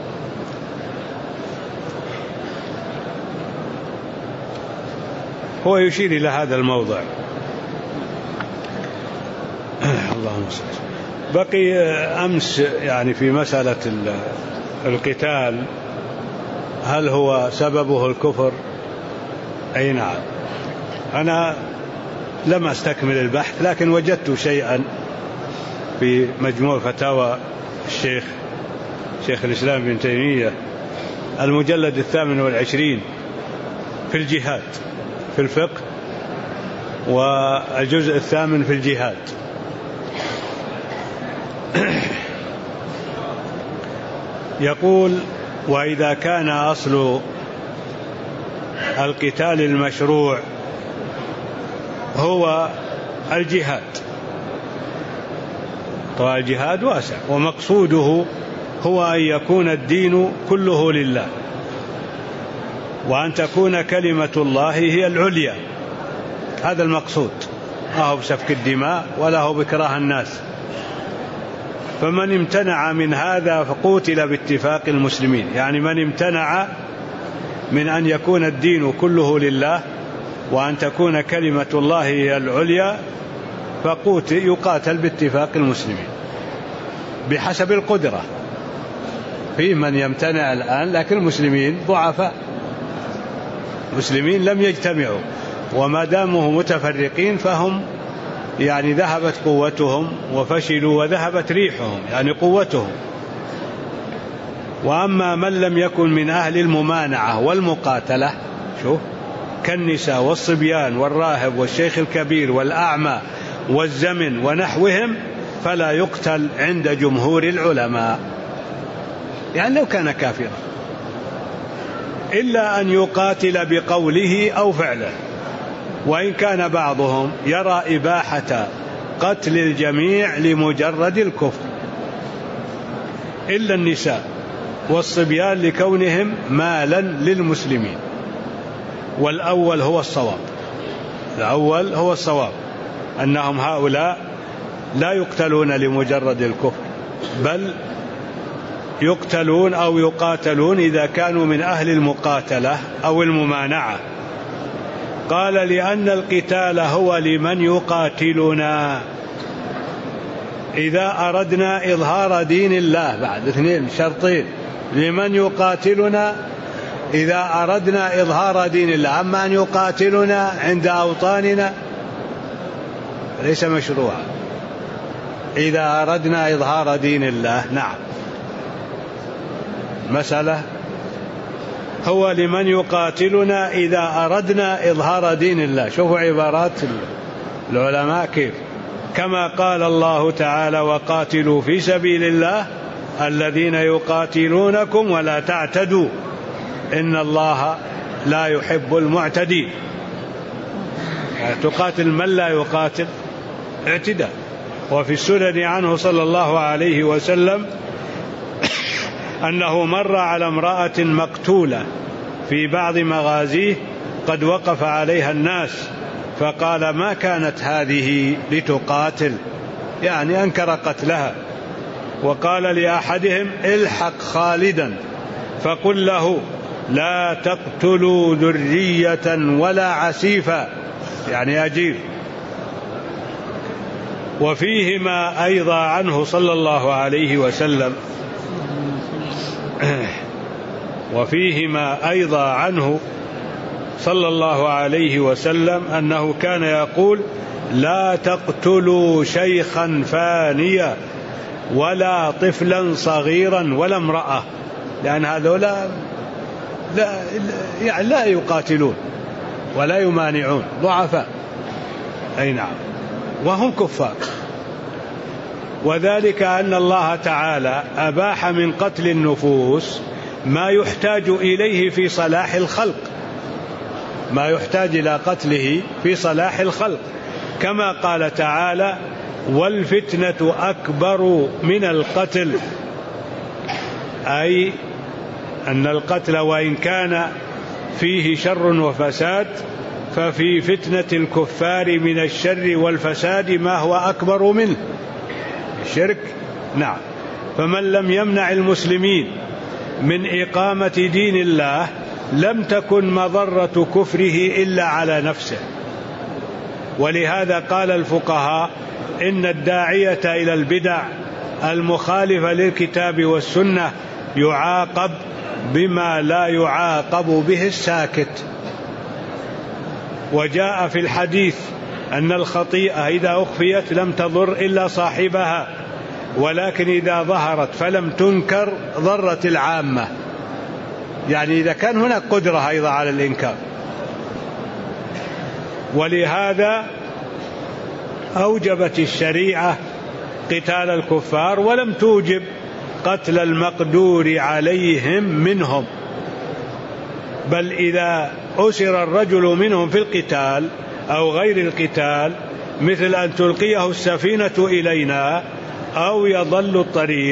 هو يشير إلى هذا الموضع. اللهم صل. بقي أمس يعني في مسألة القتال، هل هو سببه الكفر؟ أي نعم. أنا لم أستكمل البحث، لكن وجدت شيئا في مجموع فتاوى شيخ الإسلام ابن تيمية المجلد 28 في الجهاد في الفقه، والجزء 8 في الجهاد. يقول: وإذا كان أصل القتال المشروع هو الجهاد، طبعا الجهاد واسع، ومقصوده هو أن يكون الدين كله لله، وأن تكون كلمة الله هي العليا، هذا المقصود، ما هو بسفك الدماء ولا هو بكراه الناس. فمن امتنع من هذا فقتل باتفاق المسلمين، يعني من امتنع من أن يكون الدين كله لله وأن تكون كلمة الله هي العليا يقاتل باتفاق المسلمين بحسب القدرة. في من يمتنع الآن، لكن المسلمين ضعفاء، المسلمين لم يجتمعوا، وما داموا متفرقين فهم يعني ذهبت قوتهم وفشلوا وذهبت ريحهم، يعني قوتهم. وأما من لم يكن من أهل الممانعة والمقاتلة، شوف، كالنساء والصبيان والراهب والشيخ الكبير والأعمى والزمن ونحوهم، فلا يقتل عند جمهور العلماء، يعني لو كان كافرا، إلا أن يقاتل بقوله أو فعله. وإن كان بعضهم يرى إباحة قتل الجميع لمجرد الكفر، إلا النساء والصبيان لكونهم مالا للمسلمين. والأول هو الصواب، الأول هو الصواب، أنهم هؤلاء لا يقتلون لمجرد الكفر، بل يقتلون أو يقاتلون إذا كانوا من أهل المقاتلة أو الممانعة. قال: لأن القتال هو لمن يقاتلنا إذا أردنا إظهار دين الله، بعد اثنين شرطين، لمن يقاتلنا إذا أردنا إظهار دين الله. أما أن يقاتلنا عند أوطاننا ليس مشروعا، إذا أردنا إظهار دين الله نعم. مسألة هو لمن يقاتلنا إذا أردنا إظهار دين الله. شوفوا عبارات العلماء كيف، كما قال الله تعالى: وقاتلوا في سبيل الله الذين يقاتلونكم ولا تعتدوا إن الله لا يحب المعتدين. يعني تقاتل من لا يقاتل اعتداء. وفي السنن عنه صلى الله عليه وسلم أنه مر على امرأة مقتولة في بعض مغازيه قد وقف عليها الناس، فقال: ما كانت هذه لتقاتل، يعني أنكر قتلها. وقال لأحدهم: الحق خالدا فقل له لا تقتلوا ذرية ولا عسيفا، يعني أجير. وفيهما أيضا عنه صلى الله عليه وسلم وفيهما أيضا عنه صلى الله عليه وسلم أنه كان يقول: لا تقتلوا شيخا فانيا ولا طفلا صغيرا ولا امرأة، لأن هذولا لا يقاتلون ولا يمانعون، ضعفاء، أي نعم، وهم كفار. وذلك أن الله تعالى أباح من قتل النفوس ما يحتاج إليه في صلاح الخلق، ما يحتاج إلى قتله في صلاح الخلق، كما قال تعالى: والفتنة أكبر من القتل، أي أن القتل وإن كان فيه شر وفساد ففي فتنة الكفار من الشر والفساد ما هو أكبر منه، الشرك. نعم. فمن لم يمنع المسلمين من إقامة دين الله لم تكن مضرة كفره إلا على نفسه. ولهذا قال الفقهاء: إن الداعية إلى البدع المخالفة للكتاب والسنة يعاقب بما لا يعاقب به الساكت. وجاء في الحديث أن الخطيئة إذا أخفيت لم تضر إلا صاحبها، ولكن إذا ظهرت فلم تنكر ضرت العامة. يعني إذا كان هناك قدرة أيضا على الإنكار. ولهذا أوجبت الشريعة قتال الكفار ولم توجب قتل المقدور عليهم منهم، بل إذا أسر الرجل منهم في القتال أو غير القتال، مثل أن تلقيه السفينة إلينا أو يضل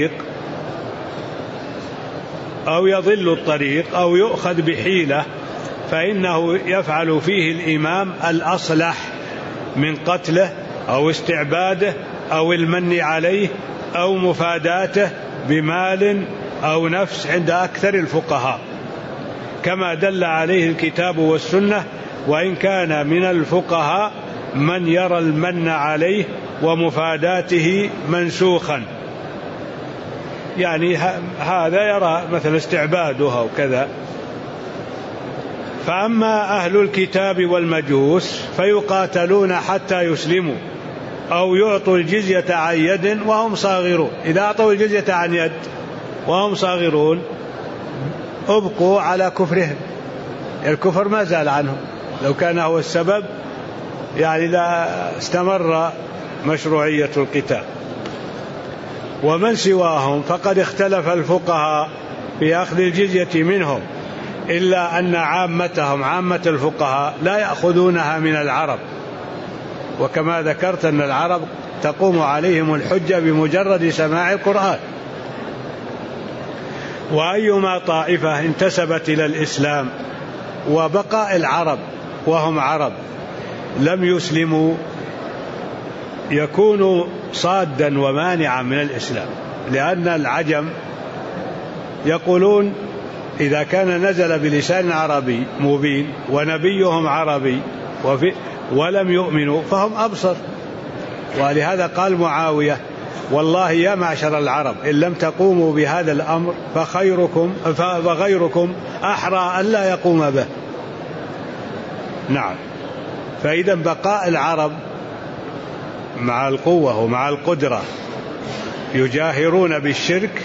الطريق أو يؤخذ بحيلة، فإنه يفعل فيه الإمام الأصلح من قتله أو استعباده أو المن عليه أو مفاداته بمال أو نفس عند أكثر الفقهاء، كما دل عليه الكتاب والسنة، وإن كان من الفقهاء من يرى المن عليه ومفاداته منسوخا، يعني هذا يرى مثل استعبادها وكذا. فأما أهل الكتاب والمجوس فيقاتلون حتى يسلموا أو يعطوا الجزية عن يد وهم صاغرون. إذا أعطوا الجزية عن يد وهم صاغرون أبقوا على كفرهم، الكفر ما زال عنهم، لو كان هو السبب يعني لا استمر مشروعية القتال. ومن سواهم فقد اختلف الفقهاء في أخذ الجزية منهم، إلا أن عامة الفقهاء لا يأخذونها من العرب، وكما ذكرت أن العرب تقوم عليهم الحجة بمجرد سماع القرآن. وأيما طائفة انتسبت إلى الإسلام وبقاء العرب وهم عرب لم يسلموا يكون صادا ومانعا من الإسلام، لأن العجم يقولون إذا كان نزل بلسان عربي مبين ونبيهم عربي ولم يؤمنوا فهم أبصر. ولهذا قال معاوية: والله يا معشر العرب إن لم تقوموا بهذا الأمر فغيركم أحرى ألا يقوم به. نعم، فإذا بقاء العرب مع القوة ومع القدرة يجاهرون بالشرك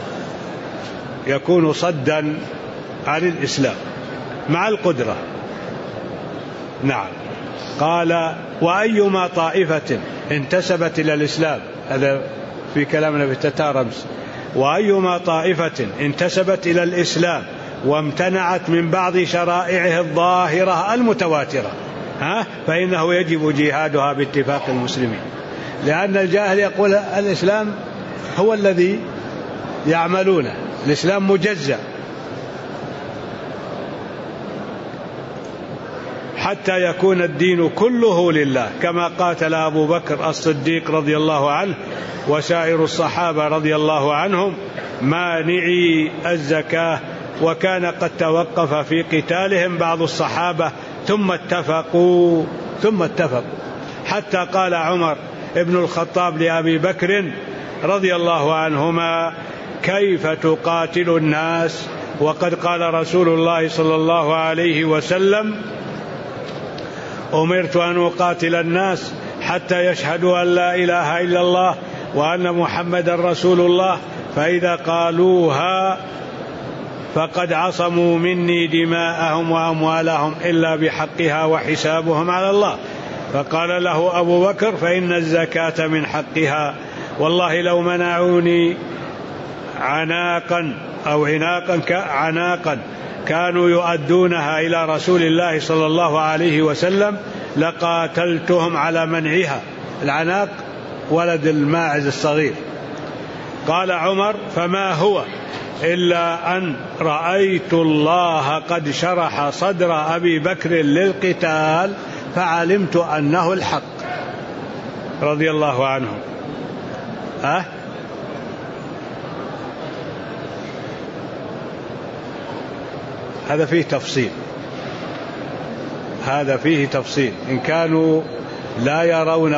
يكون صدا عن الإسلام مع القدرة. نعم. قال: وأيما طائفة انتسبت إلى الإسلام، هذا في كلامنا في التتارمس، وأيما طائفة انتسبت إلى الإسلام وامتنعت من بعض شرائعه الظاهرة المتواترة فإنه يجب جهادها باتفاق المسلمين، لأن الجاهل يقول الإسلام هو الذي يعملونه، الإسلام مجزأ، حتى يكون الدين كله لله، كما قاتل أبو بكر الصديق رضي الله عنه وسائر الصحابة رضي الله عنهم مانعي الزكاة، وكان قد توقف في قتالهم بعض الصحابة ثم اتفقوا حتى قال عمر ابن الخطاب لأبي بكر رضي الله عنهما: كيف تقاتل الناس وقد قال رسول الله صلى الله عليه وسلم: أمرت أن أقاتل الناس حتى يشهدوا أن لا إله إلا الله وأن محمدا رسول الله، فإذا قالوها فقد عصموا مني دماءهم وأموالهم إلا بحقها وحسابهم على الله. فقال له أبو بكر: فإن الزكاة من حقها، والله لو منعوني عناقا كانوا يؤدونها إلى رسول الله صلى الله عليه وسلم لقاتلتهم على منعها. العناق ولد الماعز الصغير. قال عمر: فما هو إلا أن رأيت الله قد شرح صدر أبي بكر للقتال فعلمت أنه الحق رضي الله عنه. هذا فيه تفصيل. إن كانوا لا يرون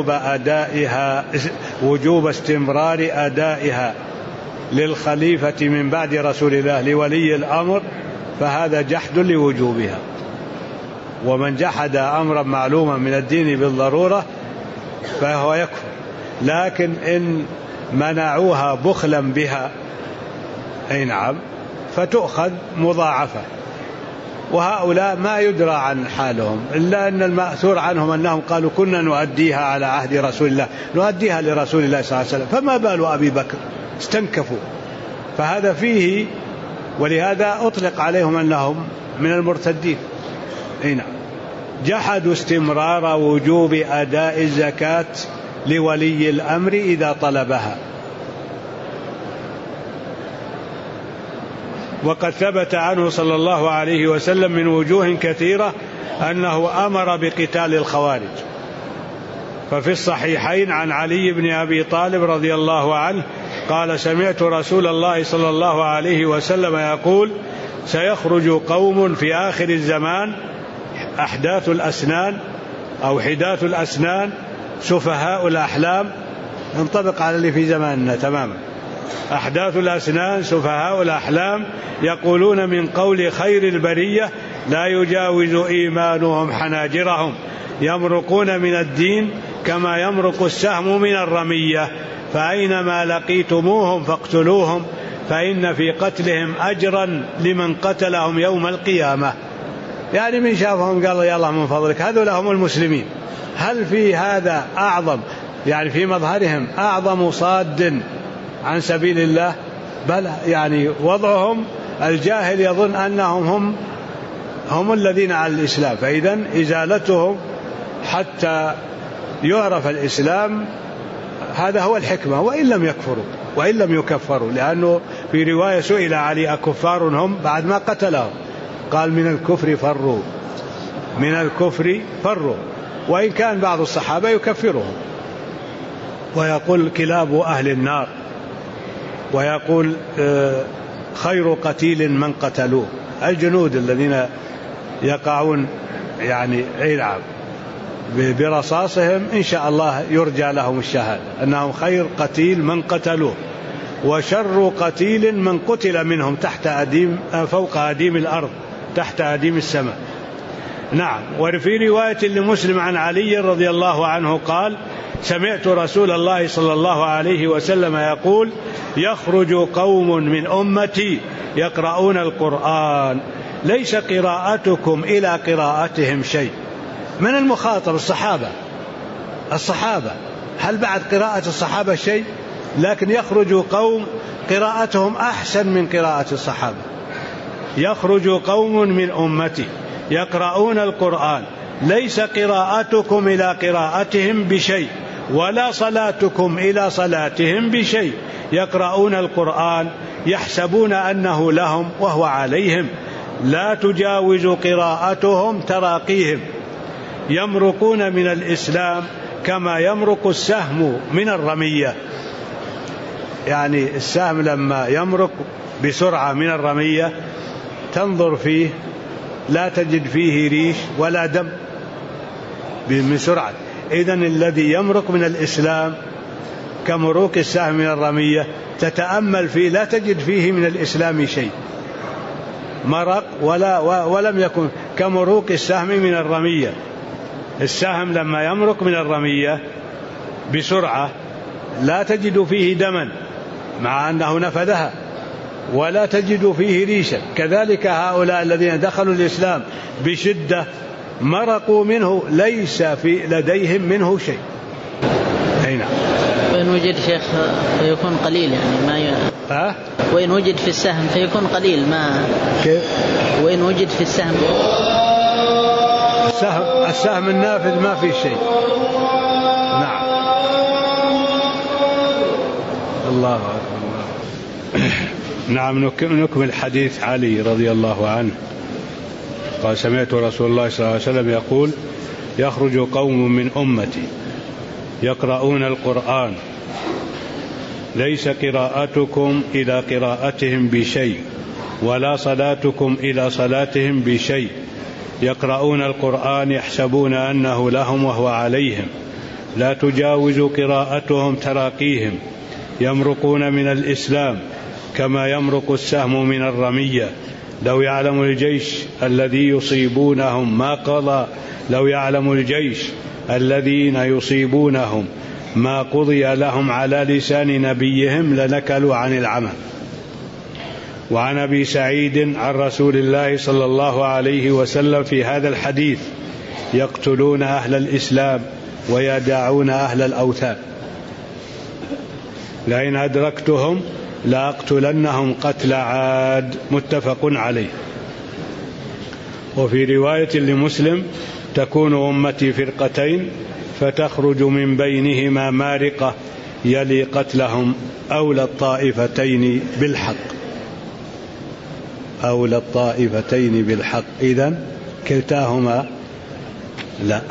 وجوب استمرار أدائها للخليفة من بعد رسول الله لولي الأمر فهذا جحد لوجوبها، ومن جحد أمرا معلوما من الدين بالضرورة فهو يكفر. لكن إن منعوها بخلا بها أي نعم فتؤخذ مضاعفة. وهؤلاء ما يدرى عن حالهم إلا أن المأثور عنهم أنهم قالوا كنا نؤديها على عهد رسول الله، نؤديها لرسول الله صلى الله عليه وسلم، فما بال أبي بكر استنكفوا. فهذا فيه، ولهذا أطلق عليهم أنهم من المرتدين. هنا جحدوا استمرار وجوب أداء الزكاة لولي الأمر إذا طلبها. وقد ثبت عنه صلى الله عليه وسلم من وجوه كثيرة أنه أمر بقتال الخوارج. ففي الصحيحين عن علي بن أبي طالب رضي الله عنه قال سمعت رسول الله صلى الله عليه وسلم يقول سيخرج قوم في آخر الزمان أحداث الأسنان أو حداث الأسنان سفهاء الأحلام، ينطبق على اللي في زماننا تماما. أحداث الأسنان سفهاء الأحلام يقولون من قول خير البرية لا يجاوز إيمانهم حناجرهم، يمرقون من الدين كما يمرق السهم من الرمية، فأينما لقيتموهم فاقتلوهم فإن في قتلهم أجرا لمن قتلهم يوم القيامة. يعني من شافهم قال يا الله من فضلك هذول هم المسلمين. هل في هذا أعظم، يعني في مظهرهم أعظم صاد عن سبيل الله؟ بل يعني وضعهم الجاهل يظن أنهم هم الذين على الإسلام، فإذن إزالتهم حتى يعرف الإسلام هذا هو الحكمة، وإن لم يكفروا. لأنه في رواية سئل علي أكفار هم بعد ما قتلهم؟ قال من الكفر فروا، وإن كان بعض الصحابة يكفرهم ويقول كلاب أهل النار، ويقول خير قتيل من قتلوه. الجنود الذين يقعون يعني عيلعب برصاصهم إن شاء الله يرجى لهم الشهادة، أنهم خير قتيل من قتلوه وشر قتيل من قتل منهم فوق أديم الأرض تحت أديم السماء. نعم. وفي رواية لمسلم عن علي رضي الله عنه قال سمعت رسول الله صلى الله عليه وسلم يقول يخرج قوم من أمتي يقرؤون القرآن ليس قراءتكم إلى قراءتهم شيء. من المخاطب؟ الصحابة. هل بعد قراءة الصحابة شيء؟ لكن يخرج قوم قراءتهم أحسن من قراءة الصحابة. يخرج قوم من أمتي يقرؤون القرآن ليس قراءتكم إلى قراءتهم بشيء ولا صلاتكم إلى صلاتهم بشيء، يقرؤون القرآن يحسبون أنه لهم وهو عليهم، لا تجاوز قراءتهم تراقيهم، يمرقون من الإسلام كما يمرق السهم من الرمية. يعني السهم لما يمرق بسرعة من الرمية تنظر فيه لا تجد فيه ريش ولا دم من سرعة. إذن الذي يمرق من الإسلام كمروق السهم من الرمية تتأمل فيه لا تجد فيه من الإسلام شيء، مرق ولم يكن كمروق السهم من الرمية. السهم لما يمرق من الرمية بسرعة لا تجد فيه دما مع أنه نفذها، ولا تجد فيه ريشا. كذلك هؤلاء الذين دخلوا الإسلام بشدة مرقوا منه ليس في لديهم منه شيء. أين وإن وجد شيخ فيكون قليل، يعني ما وإن وجد في السهم فيكون قليل ما كيف؟ وإن وجد في السهم السهم النافذ ما في شيء. نعم. الله أكبر. نعم. نكمل حديث علي رضي الله عنه قال سمعت رسول الله صلى الله عليه وسلم يقول يخرج قوم من أمتي يقرؤون القرآن ليس قراءتكم إلى قراءتهم بشيء ولا صلاتكم إلى صلاتهم بشيء، يقرؤون القرآن يحسبون أنه لهم وهو عليهم، لا تجاوز قراءتهم تراقيهم، يمرقون من الإسلام كما يمرق السهم من الرمية. لو يعلم الجيش الذي يصيبونهم ما قضى لو يعلم الجيش الذين يصيبونهم ما قضي لهم على لسان نبيهم لنكلوا عن العمل. وعن أبي سعيد عن رسول الله صلى الله عليه وسلم في هذا الحديث: يقتلون أهل الإسلام ويدعون أهل الأوثان، لئن أدركتهم لأقتلنهم قتل عاد. متفق عليه. وفي رواية لمسلم: تكون أمتي فرقتين فتخرج من بينهما مارقة يلي قتلهم أولى الطائفتين بالحق. أولى الطائفتين بالحق، إذن كلتاهما لا،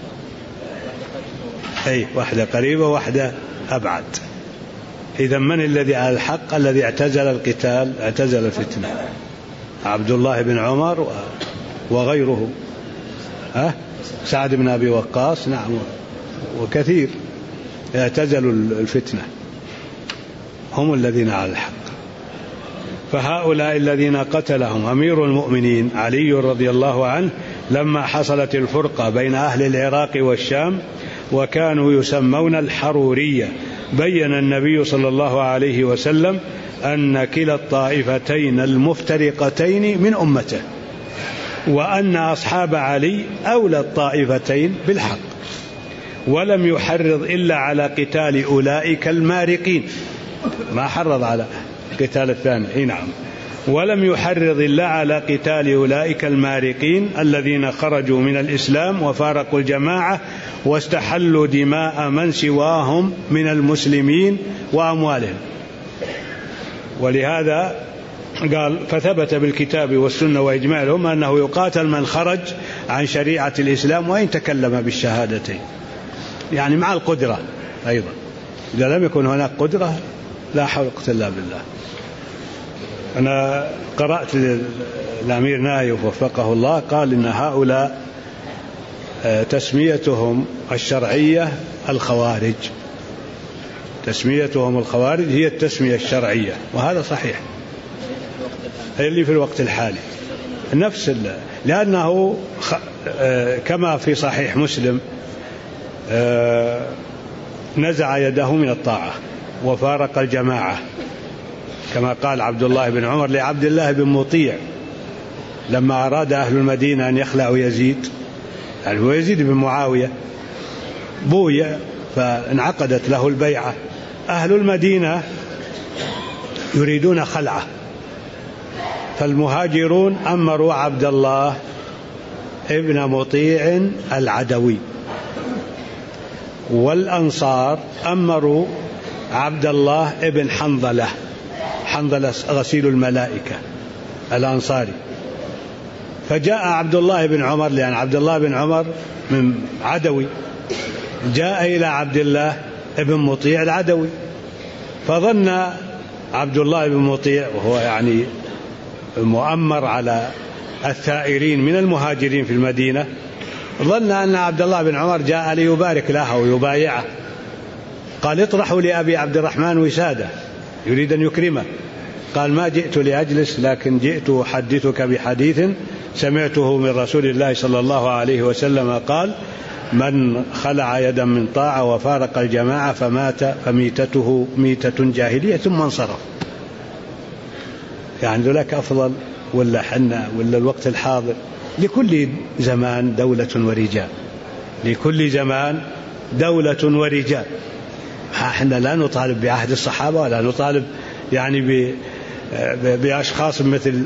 أي واحدة قريبة واحدة أبعد. إذن من الذي على الحق؟ الذي اعتزل القتال، اعتزل الفتنة. عبد الله بن عمر وغيره، سعد بن أبي وقاص، نعم، وكثير اعتزلوا الفتنة، هم الذين على الحق. فهؤلاء الذين قتلهم أمير المؤمنين علي رضي الله عنه لما حصلت الفرقة بين أهل العراق والشام وكانوا يسمون الحرورية، بين النبي صلى الله عليه وسلم أن كلا الطائفتين المفترقتين من أمته، وأن أصحاب علي أولى الطائفتين بالحق، ولم يحرض إلا على قتال أولئك المارقين، ما حرض على قتال الثاني، نعم، ولم يحرض إلا على قتال أولئك المارقين الذين خرجوا من الإسلام وفارقوا الجماعة واستحلوا دماء من سواهم من المسلمين وأموالهم. ولهذا قال: فثبت بالكتاب والسنة وإجماع الأمة أنه يقاتل من خرج عن شريعة الإسلام وإن تكلم بالشهادتين، يعني مع القدرة أيضا. إذا لم يكن هناك قدرة لا حول ولا قوة إلا بالله. أنا قرأت الأمير نايف وفقه الله قال إن هؤلاء تسميتهم الشرعية الخوارج، تسميتهم الخوارج هي التسمية الشرعية، وهذا صحيح، اللي في الوقت الحالي نفس لأنه كما في صحيح مسلم نزع يده من الطاعة وفارق الجماعة، كما قال عبد الله بن عمر لعبد الله بن مطيع لما أراد أهل المدينة أن يخلعوا يزيد، يعني هو يزيد بن معاوية بويع فانعقدت له البيعة، أهل المدينة يريدون خلعه، فالمهاجرون أمروا عبد الله ابن مطيع العدوي، والأنصار أمروا عبد الله ابن حنظلة غسيل الملائكة الأنصاري. فجاء عبد الله بن عمر، لأن عبد الله بن عمر من عدوي، جاء إلى عبد الله ابن مطيع العدوي، فظن عبد الله بن مطيع وهو يعني مؤمر على الثائرين من المهاجرين في المدينة، ظن أن عبد الله بن عمر جاء ليبارك له ويبايعه، قال: اطرحوا لأبي عبد الرحمن وسادة، يريد أن يكرمه. قال: ما جئت لأجلس، لكن جئت أحدثك بحديث سمعته من رسول الله صلى الله عليه وسلم قال: من خلع يدا من طاعة وفارق الجماعة فمات فميتته ميتة جاهلية ثم انصرف. يعني ذلك أفضل ولا حنا ولا الوقت الحاضر؟ لكل زمان دولة ورجال، لكل زمان دولة ورجال. احنا لا نطالب بعهد الصحابة ولا نطالب يعني بأشخاص مثل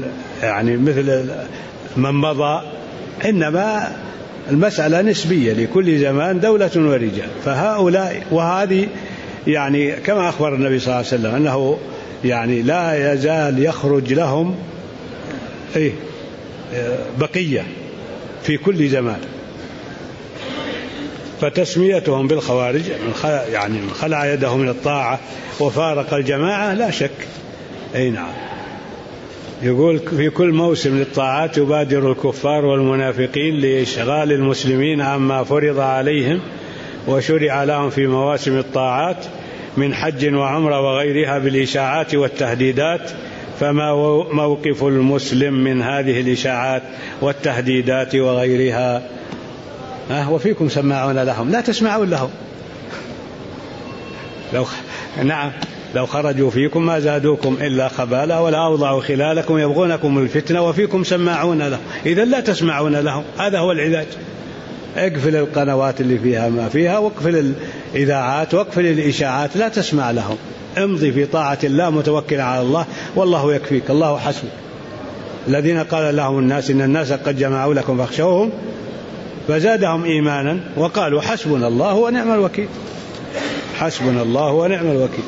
من مضى، إنما المسألة نسبية، لكل زمان دولة ورجال. فهؤلاء، وهذه يعني كما أخبر النبي صلى الله عليه وسلم أنه يعني لا يزال يخرج لهم بقية في كل زمان. فتسميتهم بالخوارج يعني من خلع يده من الطاعة وفارق الجماعة لا شك. نعم، يقول: في كل موسم للطاعات يبادر الكفار والمنافقين لإشغال المسلمين عما فرض عليهم وشرع لهم في مواسم الطاعات من حج وعمرة وغيرها بالإشاعات والتهديدات. فما موقف المسلم من هذه الإشاعات والتهديدات وغيرها؟ وفيكم سماعون لهم، لا تسمعون لهم. نعم، لو خرجوا فيكم ما زادوكم إلا خبالا ولا أوضعوا خلالكم يبغونكم الفتنة وفيكم سماعون له، إذا لا تسمعون لهم. هذا هو العلاج. اقفل القنوات اللي فيها ما فيها، واقفل الإذاعات، واقفل الإشاعات، لا تسمع لهم. امضي في طاعة الله متوكل على الله، والله يكفيك، الله حسبك. الذين قال لهم الناس إن الناس قد جمعوا لكم فاخشوهم فزادهم إيمانا وقالوا حسبنا الله ونعم الوكيل. حسبنا الله ونعم الوكيل.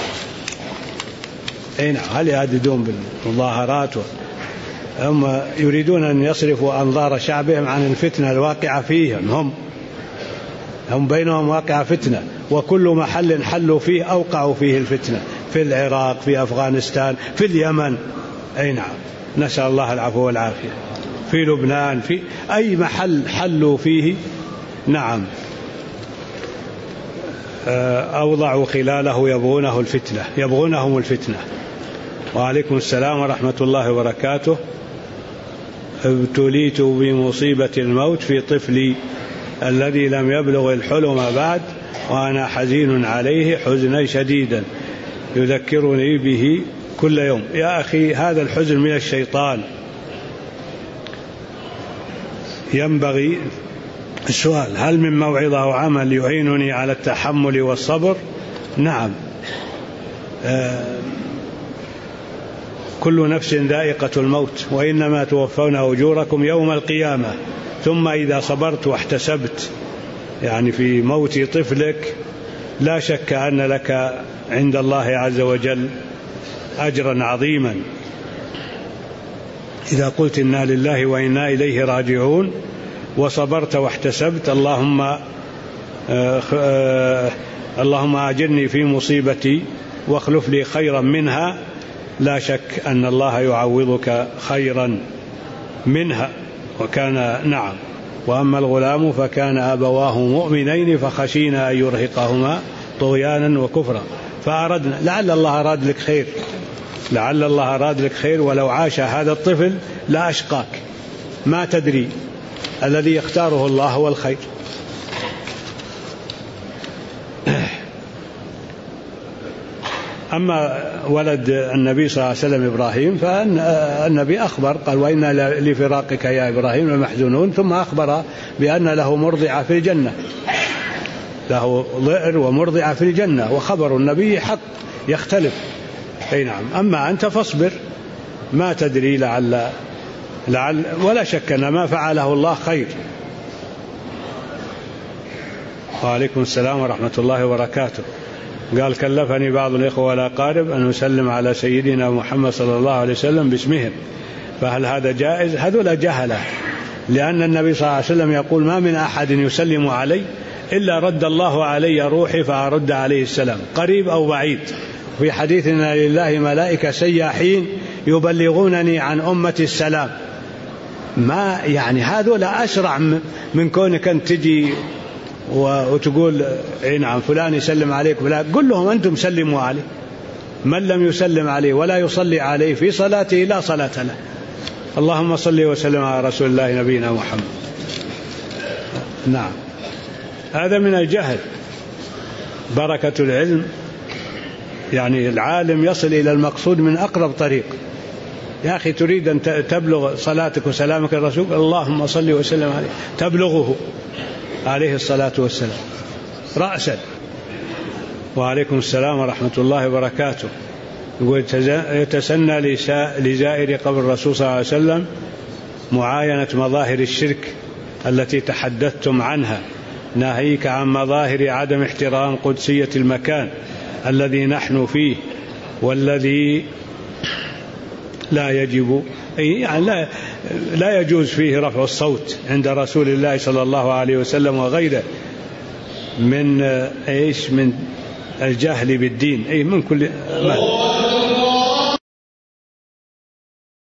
هل يهددون بالمظاهرات؟ هم يريدون أن يصرفوا أنظار شعبهم عن الفتنة الواقعة فيهم. هم بينهم واقعة فتنة، وكل محل حلوا فيه أوقعوا فيه الفتنة، في العراق، في أفغانستان، في اليمن. نسأل الله العفو والعافية. في لبنان، في أي محل حلوا فيه. أوضعوا خلاله يبغونهم الفتنة. وعليكم السلام ورحمة الله وبركاته. ابتليت بمصيبة الموت في طفلي الذي لم يبلغ الحلم بعد، وأنا حزين عليه حزنا شديدا يذكرني به كل يوم. يا أخي، هذا الحزن من الشيطان. ينبغي السؤال: هل من موعظة أو عمل يعينني على التحمل والصبر؟ نعم. كل نفس ذائقة الموت، وإنما توفون أجوركم يوم القيامة. ثم إذا صبرت واحتسبت في موت طفلك، لا شك أن لك عند الله عز وجل أجرا عظيما. إذا قلت إنا لله وإنا إليه راجعون وصبرت واحتسبت، اللهم أجرني في مصيبتي واخلف لي خيرا منها، لا شك أن الله يعوضك خيرا منها. وكان وأما الغلام فكان أبواه مؤمنين فخشينا أن يرهقهما طغيانا وكفرا فأردنا. لعل الله أراد لك خير، ولو عاش هذا الطفل لا أشقاك، ما تدري، الذي يختاره الله هو الخير. أما ولد النبي صلى الله عليه وسلم إبراهيم، فالنبي أخبر قال: وإنا لفراقك يا إبراهيم لمحزونون، ثم أخبر بأن له مرضعة في الجنة، له ضئر ومرضعة في الجنة، وخبر النبي حق يختلف. أما أنت فاصبر، ما تدري، لعل ولا شك أن ما فعله الله خير. وعليكم السلام ورحمة الله وبركاته. قال: كلفني بعض الإخوة والأقارب أن أسلم على سيدنا محمد صلى الله عليه وسلم باسمهم، فهل هذا جائز؟ هذول جهلة، لأن النبي صلى الله عليه وسلم يقول: ما من أحد يسلم علي إلا رد الله علي روحي فأرد عليه السلام، قريب أو بعيد. في حديثنا: لله ملائكة سياحين يبلغونني عن أمة السلام. ما هذول أسرع من كونك أن تجي وتقول فلان يسلم عليك، قل لهم أنتم سلموا عليه. من لم يسلم عليه ولا يصلي عليه في صلاته لا صلاة له. اللهم صل وسلم على رسول الله نبينا محمد. هذا من الجهل. بركة العلم، العالم يصل إلى المقصود من أقرب طريق. يا أخي، تريد أن تبلغ صلاتك وسلامك الرسول، اللهم صل وسلم عليه، تبلغه عليه الصلاة والسلام رأسا. وعليكم السلام ورحمة الله وبركاته. يتسنى لزائر قبر الرسول صلى الله عليه وسلم معاينة مظاهر الشرك التي تحدثتم عنها، ناهيك عن مظاهر عدم احترام قدسية المكان الذي نحن فيه، والذي لا يجب لا يجوز فيه رفع الصوت عند رسول الله صلى الله عليه وسلم وغيره من الجهل بالدين، من كل